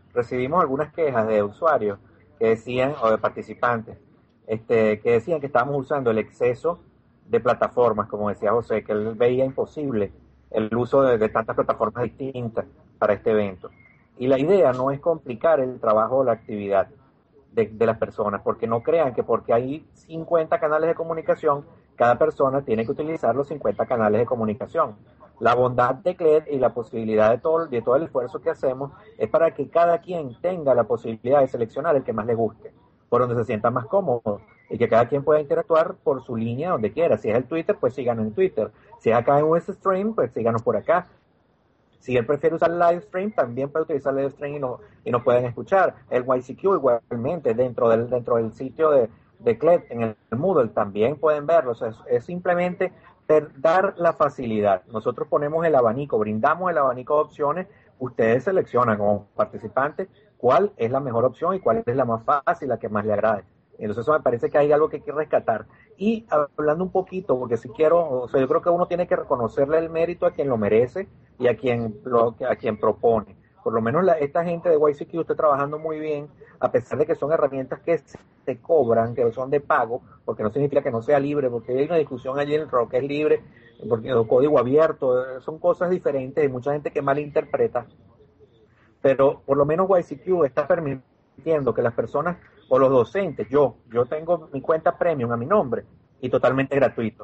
recibimos algunas quejas de usuarios que decían, o de participantes, que decían que estábamos usando el exceso de plataformas, como decía José, que él veía imposible el uso de tantas plataformas distintas para este evento. Y la idea no es complicar el trabajo o la actividad de las personas, porque no crean que porque hay 50 canales de comunicación, cada persona tiene que utilizar los 50 canales de comunicación. La bondad de CLED y la posibilidad de todo el esfuerzo que hacemos es para que cada quien tenga la posibilidad de seleccionar el que más le guste, por donde se sienta más cómodo, y que cada quien pueda interactuar por su línea donde quiera. Si es el Twitter, pues síganos en Twitter. Si es acá en US Stream, pues síganos por acá. Si él prefiere usar live stream, también puede utilizar live stream y nos pueden escuchar. El YCQ igualmente, dentro del sitio de CLED, en el Moodle, también pueden verlo. O sea, es simplemente dar la facilidad. Nosotros ponemos el abanico, brindamos el abanico de opciones. Ustedes seleccionan como participantes cuál es la mejor opción y cuál es la más fácil, la que más le agrade. Entonces eso me parece que hay algo que hay que rescatar. Y hablando un poquito, porque si quiero, o sea, yo creo que uno tiene que reconocerle el mérito a quien lo merece y a quien propone. Por lo menos esta gente de YCQ está trabajando muy bien, a pesar de que son herramientas que se cobran, que son de pago, porque no significa que no sea libre, porque hay una discusión allí en el rock, que es libre, porque el código abierto, son cosas diferentes, hay mucha gente que malinterpreta, pero por lo menos YCQ está permitiendo que las personas o los docentes, yo tengo mi cuenta premium a mi nombre y totalmente gratuito.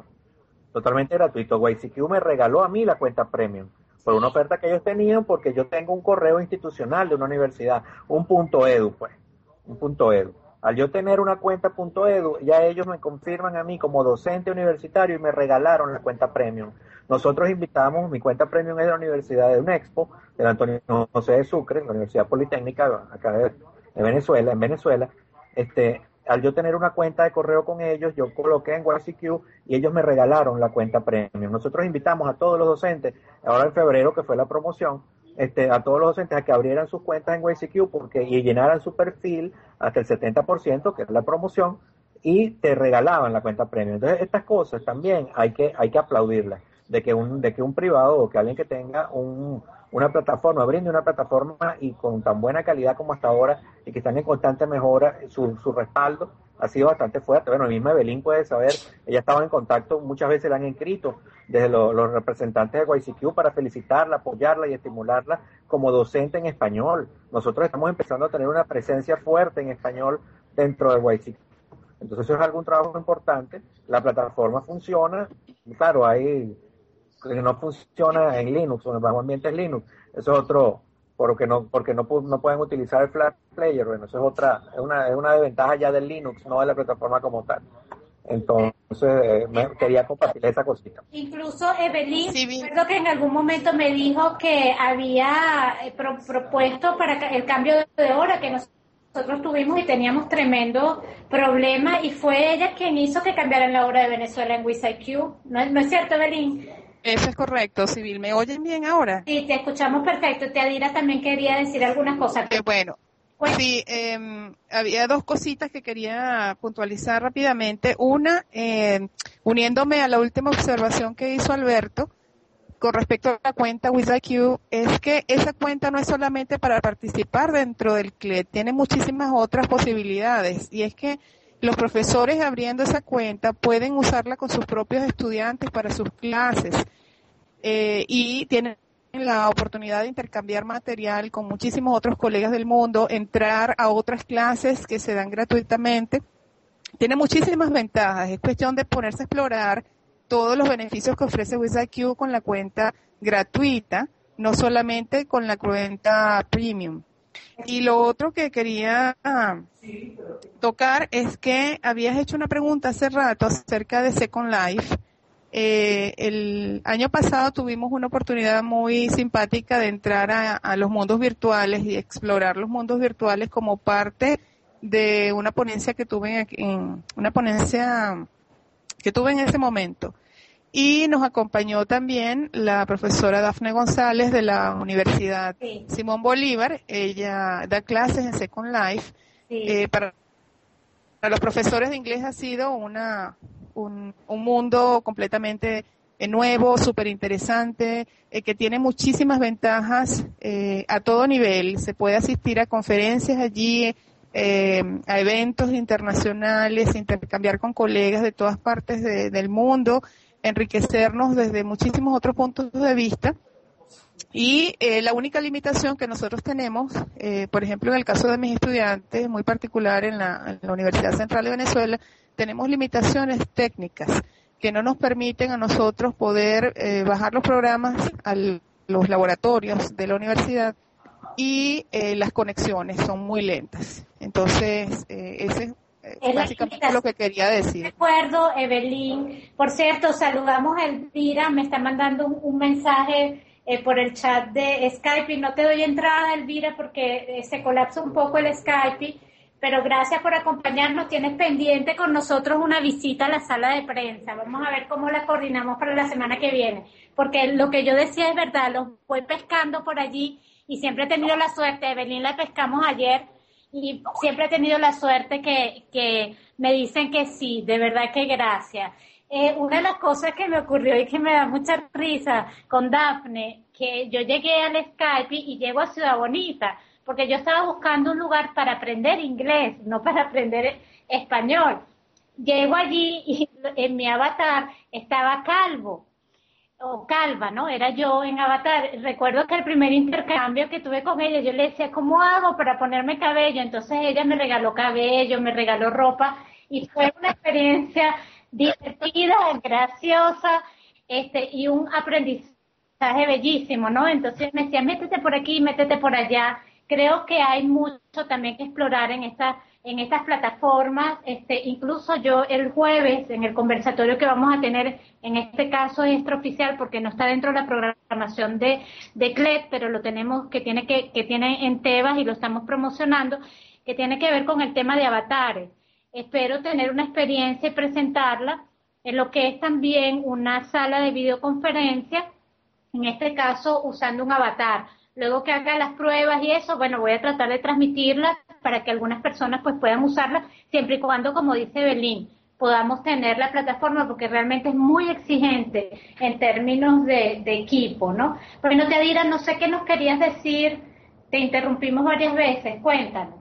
YCQ me regaló a mí la cuenta premium por una oferta que ellos tenían, porque yo tengo un correo institucional de una universidad, un .edu. Al yo tener una cuenta .edu, ya ellos me confirman a mí como docente universitario y me regalaron la cuenta premium. Nosotros invitamos, mi cuenta premium es de la Universidad de UNEXPO, del Antonio José de Sucre, la Universidad Politécnica acá de Venezuela, en Venezuela. Al yo tener una cuenta de correo con ellos, yo coloqué en YCQ y ellos me regalaron la cuenta premium. Nosotros invitamos a todos los docentes, ahora en febrero que fue la promoción, a todos los docentes a que abrieran sus cuentas en YCQ y llenaran su perfil hasta el 70%, que es la promoción, y te regalaban la cuenta premium. Entonces estas cosas también hay que aplaudirlas, de que un privado o que alguien que tenga una plataforma, brinde una plataforma y con tan buena calidad como hasta ahora y que están en constante mejora, su respaldo ha sido bastante fuerte. Bueno, misma Evelyn puede saber, ella estaba en contacto, muchas veces la han inscrito desde los representantes de YCQ para felicitarla, apoyarla y estimularla como docente en español. Nosotros estamos empezando a tener una presencia fuerte en español dentro de YCQ. Entonces eso es algún trabajo importante, la plataforma funciona, claro, que no funciona en Linux o en bajo ambientes Linux, eso es otro, porque no pueden utilizar el Flash Player. Bueno, eso es una desventaja ya del Linux, no de la plataforma como tal. Entonces quería compartir esa cosita. Incluso Evelyn, recuerdo que en algún momento me dijo que había propuesto para el cambio de hora que nosotros tuvimos y teníamos tremendo problema, y fue ella quien hizo que cambiaran la hora de Venezuela en YCQ. ¿No es cierto, Evelyn? Eso es correcto, Sibyl. ¿Me oyen bien ahora? Sí, te escuchamos perfecto. Adira también quería decir algunas cosas. Bueno, sí, había dos cositas que quería puntualizar rápidamente. Una, uniéndome a la última observación que hizo Alberto con respecto a la cuenta WizIQ, es que esa cuenta no es solamente para participar dentro del CLED, tiene muchísimas otras posibilidades, y es que los profesores abriendo esa cuenta pueden usarla con sus propios estudiantes para sus clases, y tienen la oportunidad de intercambiar material con muchísimos otros colegas del mundo, entrar a otras clases que se dan gratuitamente. Tiene muchísimas ventajas, es cuestión de ponerse a explorar todos los beneficios que ofrece WizIQ con la cuenta gratuita, no solamente con la cuenta premium. Y lo otro que quería tocar es que habías hecho una pregunta hace rato acerca de Second Life. El año pasado tuvimos una oportunidad muy simpática de entrar a los mundos virtuales y explorar los mundos virtuales como parte de una ponencia que tuve en ese momento. Y nos acompañó también la profesora Dafne González de la Universidad Simón Bolívar. Ella da clases en Second Life. Para los profesores de inglés ha sido un mundo completamente nuevo, súper interesante, que tiene muchísimas ventajas a todo nivel. Se puede asistir a conferencias allí, a eventos internacionales, intercambiar con colegas de todas partes del mundo, enriquecernos desde muchísimos otros puntos de vista. Y la única limitación que nosotros tenemos, por ejemplo, en el caso de mis estudiantes, muy particular en la Universidad Central de Venezuela, tenemos limitaciones técnicas que no nos permiten a nosotros poder bajar los programas a los laboratorios de la universidad, y las conexiones son muy lentas. Entonces, ese es básicamente lo que quería decir. De acuerdo, Evelyn. Por cierto, saludamos a Elvira, me está mandando un mensaje por el chat de Skype, y no te doy entrada, Elvira, porque se colapsa un poco el Skype, pero gracias por acompañarnos. Tienes pendiente con nosotros una visita a la sala de prensa. Vamos a ver cómo la coordinamos para la semana que viene, porque lo que yo decía es verdad, los voy pescando por allí y siempre he tenido la suerte. Evelyn la pescamos ayer y siempre he tenido la suerte que me dicen que sí, de verdad que gracias. Una de las cosas que me ocurrió y que me da mucha risa con Dafne, que yo llegué al Skype y llego a Ciudad Bonita, porque yo estaba buscando un lugar para aprender inglés, no para aprender español. Llego allí y en mi avatar estaba calvo, o calva, ¿no? Era yo en avatar. Recuerdo que el primer intercambio que tuve con ella, yo le decía, ¿cómo hago para ponerme cabello? Entonces ella me regaló cabello, me regaló ropa, y fue una experiencia divertida, graciosa, y un aprendizaje bellísimo, ¿no? Entonces me decía, métete por aquí, métete por allá. Creo que hay mucho también que explorar en estas plataformas. Incluso yo el jueves, en el conversatorio que vamos a tener, en este caso es extraoficial porque no está dentro de la programación de CLED, pero lo tenemos, que tiene en Tebas, y lo estamos promocionando, que tiene que ver con el tema de avatares. Espero tener una experiencia y presentarla en lo que es también una sala de videoconferencia, en este caso usando un avatar. Luego que haga las pruebas y eso, bueno, voy a tratar de transmitirlas para que algunas personas pues puedan usarlas, siempre y cuando, como dice Belín, podamos tener la plataforma, porque realmente es muy exigente en términos de equipo, ¿no? Bueno, Yadira, no sé qué nos querías decir, te interrumpimos varias veces, cuéntanos.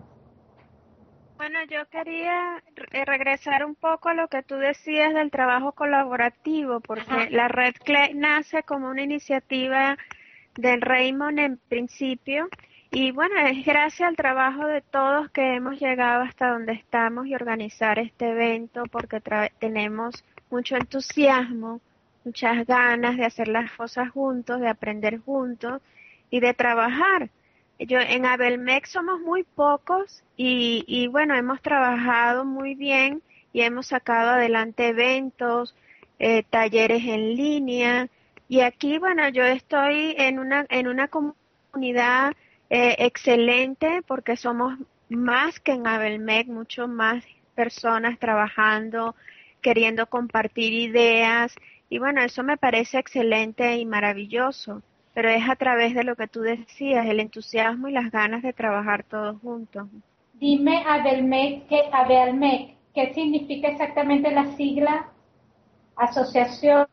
Bueno, yo quería regresar un poco a lo que tú decías del trabajo colaborativo, porque la Red CLED nace como una iniciativa del Raymond en principio, y bueno, es gracias al trabajo de todos que hemos llegado hasta donde estamos y organizar este evento, porque tenemos mucho entusiasmo, muchas ganas de hacer las cosas juntos, de aprender juntos y de trabajar. En Abelmec somos muy pocos y bueno, hemos trabajado muy bien y hemos sacado adelante eventos, talleres en línea. Y aquí, bueno, yo estoy en una comunidad excelente, porque somos más que en Abelmec, mucho más personas trabajando, queriendo compartir ideas, y bueno, eso me parece excelente y maravilloso, pero es a través de lo que tú decías, el entusiasmo y las ganas de trabajar todos juntos. Dime, Abelmec, ¿qué significa exactamente la sigla? Asociación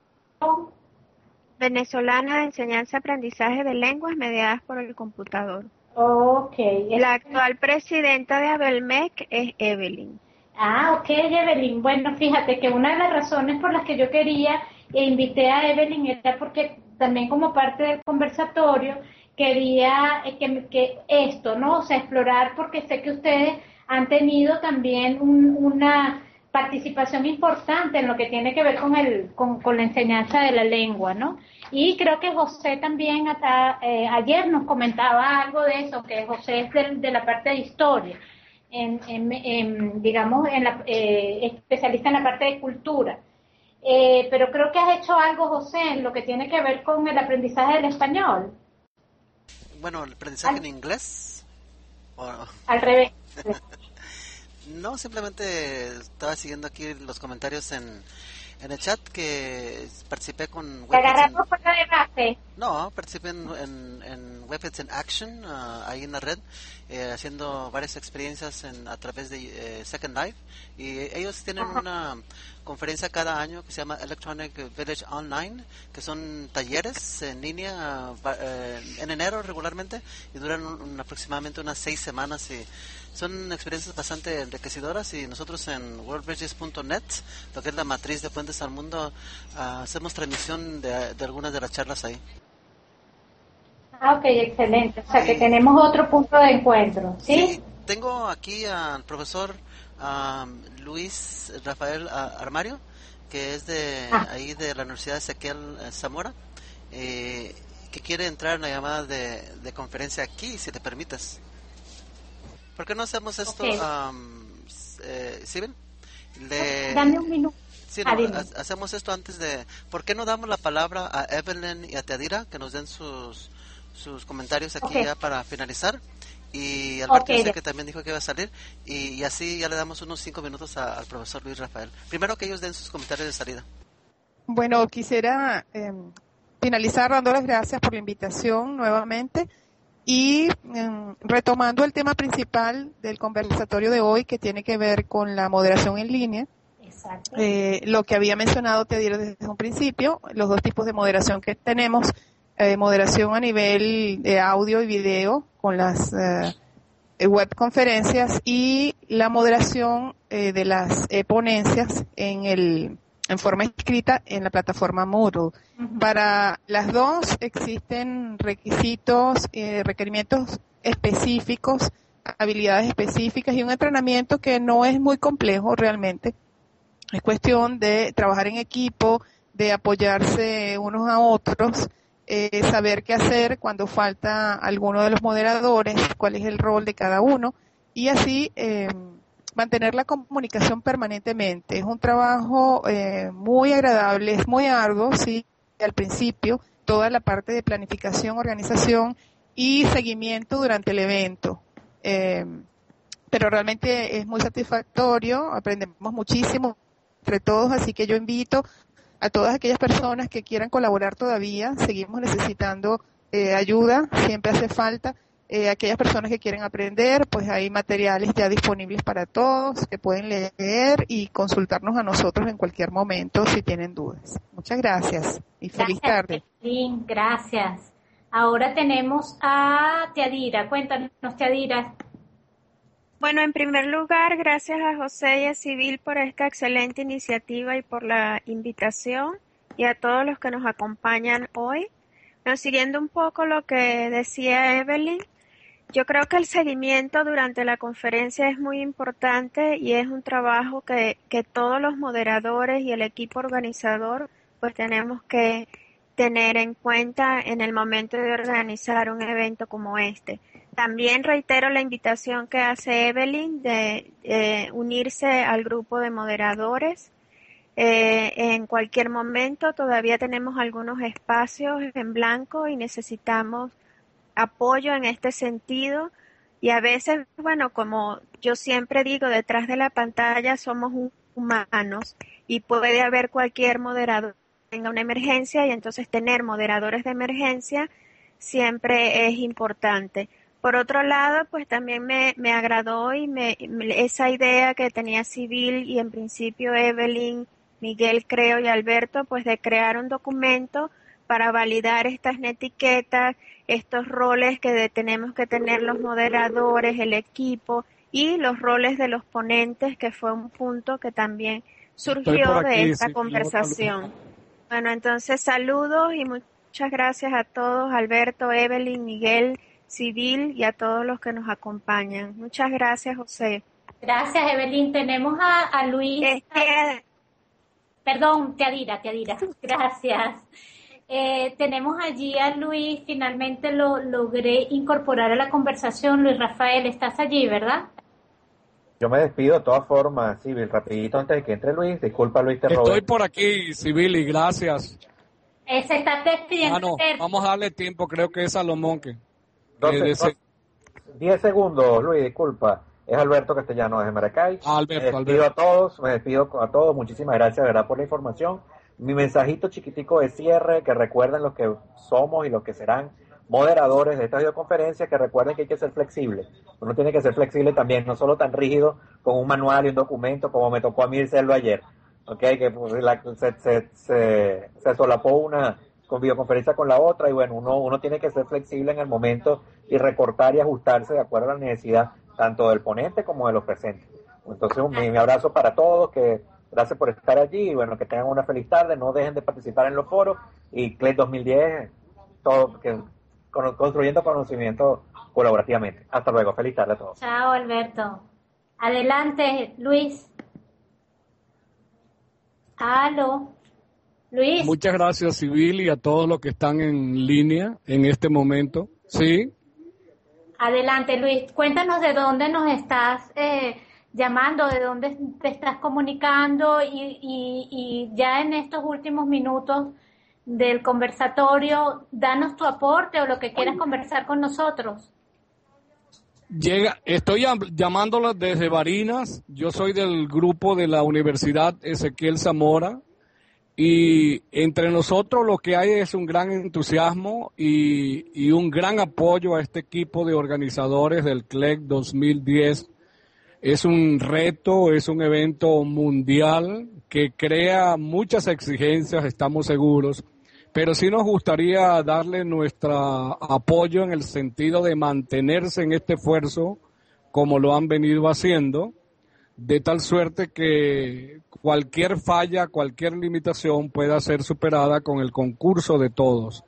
Venezolana de Enseñanza y Aprendizaje de Lenguas Mediadas por el Computador. Okay. La actual presidenta de Abelmec es Evelyn. Ah, ok, Evelyn. Bueno, fíjate que una de las razones por las que yo quería e invité a Evelyn era porque también, como parte del conversatorio, quería que esto, ¿no? O sea, explorar, porque sé que ustedes han tenido también una participación importante en lo que tiene que ver con la enseñanza de la lengua, ¿no? Y creo que José también ayer nos comentaba algo de eso, que José es de la parte de historia, especialista en la parte de cultura. Pero creo que has hecho algo, José, en lo que tiene que ver con el aprendizaje del español. Bueno, el aprendizaje en inglés. Al revés. No, simplemente estaba siguiendo aquí los comentarios en en el chat que participé con ¿Te agarramos por la de base? No, participé en Weapons in Action, ahí en la red, haciendo varias experiencias a través de Second Life, y ellos tienen una conferencia cada año que se llama Electronic Village Online, que son talleres en línea en enero regularmente, y duran aproximadamente unas 6 semanas, y son experiencias bastante enriquecedoras, y nosotros en worldbridges.net, lo que es la matriz de Puentes al Mundo, hacemos transmisión de algunas de las charlas ahí. Ah, ok, excelente. O sea, que tenemos otro punto de encuentro, ¿sí? Sí, tengo aquí al profesor Luis Rafael Armario, que es de ahí de la Universidad de Ezequiel Zamora, que quiere entrar en la llamada de conferencia aquí, si te permites. ¿Por qué no hacemos esto, okay. Steven? Dame un minuto. Sí, no, hacemos esto antes de... ¿Por qué no damos la palabra a Evelyn y a Teadira, que nos den sus comentarios aquí ya para finalizar? Y Alberto sé que también dijo que iba a salir, y así ya le damos unos 5 minutos al profesor Luis Rafael. Primero que ellos den sus comentarios de salida. Bueno, quisiera finalizar dando las gracias por la invitación nuevamente y retomando el tema principal del conversatorio de hoy, que tiene que ver con la moderación en línea. Exacto. Lo que había mencionado Teadira desde un principio, los dos tipos de moderación que tenemos, moderación a nivel de audio y video con las web conferencias, y la moderación de las ponencias en forma escrita en la plataforma Moodle. Uh-huh. Para las dos existen requisitos, requerimientos específicos, habilidades específicas y un entrenamiento que no es muy complejo realmente. Es cuestión de trabajar en equipo, de apoyarse unos a otros, saber qué hacer cuando falta alguno de los moderadores, cuál es el rol de cada uno, y así mantener la comunicación permanentemente. Es un trabajo muy agradable, es muy arduo, sí, al principio, toda la parte de planificación, organización y seguimiento durante el evento. Pero realmente es muy satisfactorio, aprendemos muchísimo entre todos, así que yo invito a todas aquellas personas que quieran colaborar todavía. Seguimos necesitando ayuda, siempre hace falta. Aquellas personas que quieren aprender, pues hay materiales ya disponibles para todos, que pueden leer y consultarnos a nosotros en cualquier momento si tienen dudas. Muchas gracias y feliz tarde. Sí, gracias. Ahora tenemos a Teadira. Cuéntanos, Teadira. Bueno, en primer lugar, gracias a José y a Civil por esta excelente iniciativa y por la invitación, y a todos los que nos acompañan hoy. Bueno, siguiendo un poco lo que decía Evelyn, yo creo que el seguimiento durante la conferencia es muy importante, y es un trabajo que todos los moderadores y el equipo organizador pues tenemos que tener en cuenta en el momento de organizar un evento como este. También reitero la invitación que hace Evelyn de unirse al grupo de moderadores. En cualquier momento todavía tenemos algunos espacios en blanco y necesitamos apoyo en este sentido. Y a veces, bueno, como yo siempre digo, detrás de la pantalla somos humanos, y puede haber cualquier moderador que tenga una emergencia, y entonces tener moderadores de emergencia siempre es importante. Por otro lado, pues también me agradó esa idea que tenía Civil y en principio Evelyn, Miguel, creo, y Alberto, pues de crear un documento para validar estas etiquetas, estos roles que tenemos que tener los moderadores, el equipo, y los roles de los ponentes, que fue un punto que también surgió de esta conversación. Bueno, entonces saludos y muchas gracias a todos, Alberto, Evelyn, Miguel, Civil, y a todos los que nos acompañan. Muchas gracias, José. Gracias, Evelyn. Tenemos a Luis. Perdón, Teadira. Gracias. Tenemos allí a Luis. Finalmente lo logré incorporar a la conversación. Luis Rafael, estás allí, ¿verdad? Yo me despido de todas formas, Civil, rapidito antes de que entre Luis. Disculpa, Luis, te robé. Estoy por aquí, Civil, y gracias. Se está despidiendo. Vamos a darle tiempo, creo que es Salomón que... 10 segundos, Luis, disculpa. es Alberto Castellano desde Maracay. Alberto. Me despido a todos, muchísimas gracias de verdad por la información. Mi mensajito chiquitico de cierre, que recuerden los que somos y los que serán moderadores de esta videoconferencia, que recuerden que hay que ser flexible. Uno tiene que ser flexible también, no solo tan rígido con un manual y un documento como me tocó a mí hacerlo ayer. Okay, que pues, se solapó una con videoconferencia con la otra, y bueno, uno tiene que ser flexible en el momento y recortar y ajustarse de acuerdo a la necesidad tanto del ponente como de los presentes. Entonces mi abrazo para todos, que gracias por estar allí y bueno, que tengan una feliz tarde, no dejen de participar en los foros y CLED 2010, todo, construyendo conocimiento colaborativamente. Hasta luego, feliz tarde a todos. Chao, Alberto. Adelante, Luis. Aló, Luis. Muchas gracias, Sibyl, y a todos los que están en línea en este momento. Sí. Adelante, Luis. Cuéntanos de dónde nos estás llamando, de dónde te estás comunicando y ya en estos últimos minutos del conversatorio, danos tu aporte o lo que quieras conversar con nosotros. Estoy llamándola desde Barinas. Yo soy del grupo de la Universidad Ezequiel Zamora y entre nosotros lo que hay es un gran entusiasmo y un gran apoyo a este equipo de organizadores del CLED 2010. Es un reto, es un evento mundial que crea muchas exigencias, estamos seguros, pero sí nos gustaría darle nuestro apoyo en el sentido de mantenerse en este esfuerzo como lo han venido haciendo, de tal suerte que cualquier falla, cualquier limitación pueda ser superada con el concurso de todos.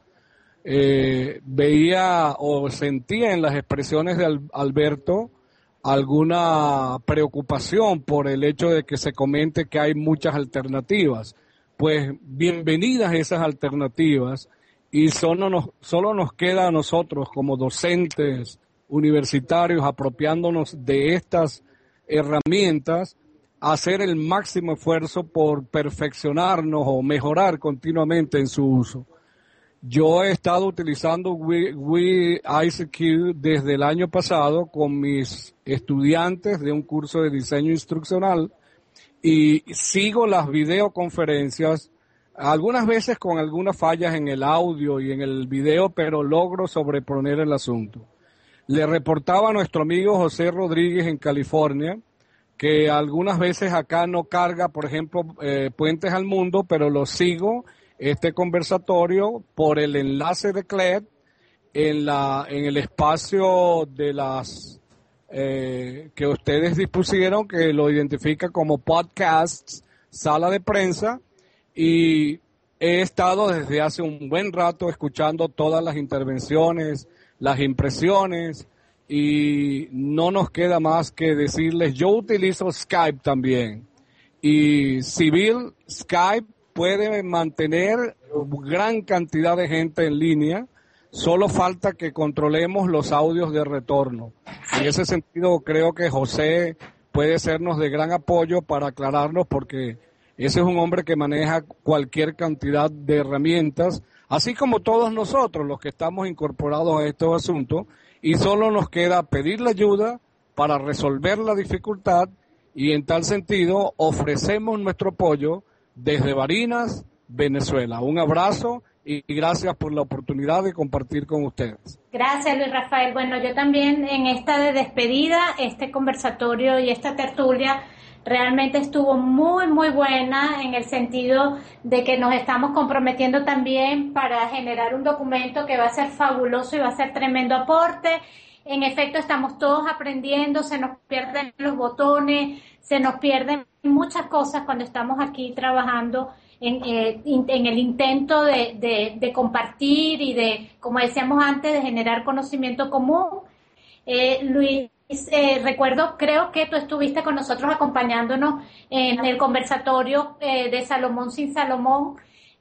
Veía o sentía en las expresiones de Alberto alguna preocupación por el hecho de que se comente que hay muchas alternativas. Pues bienvenidas esas alternativas y solo nos queda a nosotros como docentes universitarios apropiándonos de estas herramientas, hacer el máximo esfuerzo por perfeccionarnos o mejorar continuamente en su uso. Yo he estado utilizando WeICQ desde el año pasado con mis estudiantes de un curso de diseño instruccional y sigo las videoconferencias, algunas veces con algunas fallas en el audio y en el video, pero logro sobreponer el asunto. Le reportaba a nuestro amigo José Rodríguez en California que algunas veces acá no carga, por ejemplo, Puentes al Mundo, pero lo sigo, este conversatorio, por el enlace de CLED en el espacio de las que ustedes dispusieron, que lo identifica como podcasts, sala de prensa, y he estado desde hace un buen rato escuchando todas las intervenciones, las impresiones, y no nos queda más que decirles, yo utilizo Skype también, y Sibyl, Skype puede mantener gran cantidad de gente en línea, solo falta que controlemos los audios de retorno. En ese sentido creo que José puede sernos de gran apoyo para aclararnos, porque ese es un hombre que maneja cualquier cantidad de herramientas, así como todos nosotros los que estamos incorporados a estos asuntos, y solo nos queda pedirle ayuda para resolver la dificultad, y en tal sentido ofrecemos nuestro apoyo desde Barinas, Venezuela. Un abrazo y gracias por la oportunidad de compartir con ustedes. Gracias, Luis Rafael. Bueno, yo también en esta de despedida, este conversatorio y esta tertulia realmente estuvo muy, muy buena en el sentido de que nos estamos comprometiendo también para generar un documento que va a ser fabuloso y va a ser tremendo aporte. En efecto, estamos todos aprendiendo, se nos pierden los botones, se nos pierden muchas cosas cuando estamos aquí trabajando en el intento de compartir y de, como decíamos antes, de generar conocimiento común. Luis, recuerdo, creo que tú estuviste con nosotros acompañándonos en el conversatorio de Salomón sin Salomón,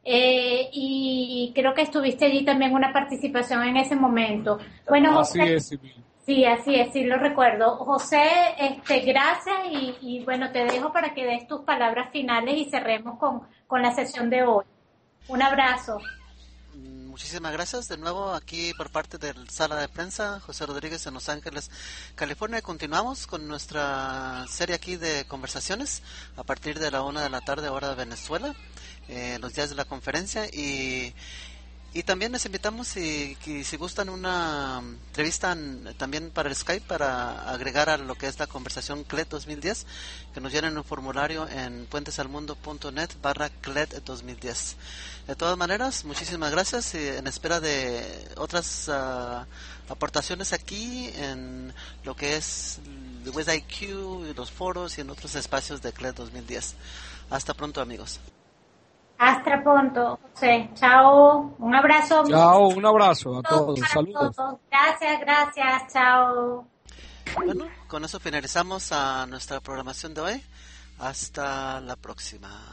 y creo que estuviste allí también una participación en ese momento. Bueno, así José, es, sí, así es, sí lo recuerdo. José, gracias y bueno, te dejo para que des tus palabras finales y cerremos con la sesión de hoy. Un abrazo. Muchísimas gracias de nuevo aquí por parte de la sala de prensa José Rodríguez en Los Ángeles, California. Continuamos con nuestra serie aquí de conversaciones a partir de la 1 de la tarde hora de Venezuela, los días de la conferencia, y también les invitamos si gustan una entrevista también para el Skype para agregar a lo que es la conversación CLED 2010, que nos llenen un formulario en puentesalmundo.net/CLED 2010. De todas maneras, muchísimas gracias y en espera de otras aportaciones aquí en lo que es el WebIQ y los foros y en otros espacios de CLED 2010. Hasta pronto, amigos. Hasta pronto, José. Chao. Un abrazo. Chao, un abrazo a todos. Saludos. Gracias. Chao. Bueno, con eso finalizamos a nuestra programación de hoy. Hasta la próxima.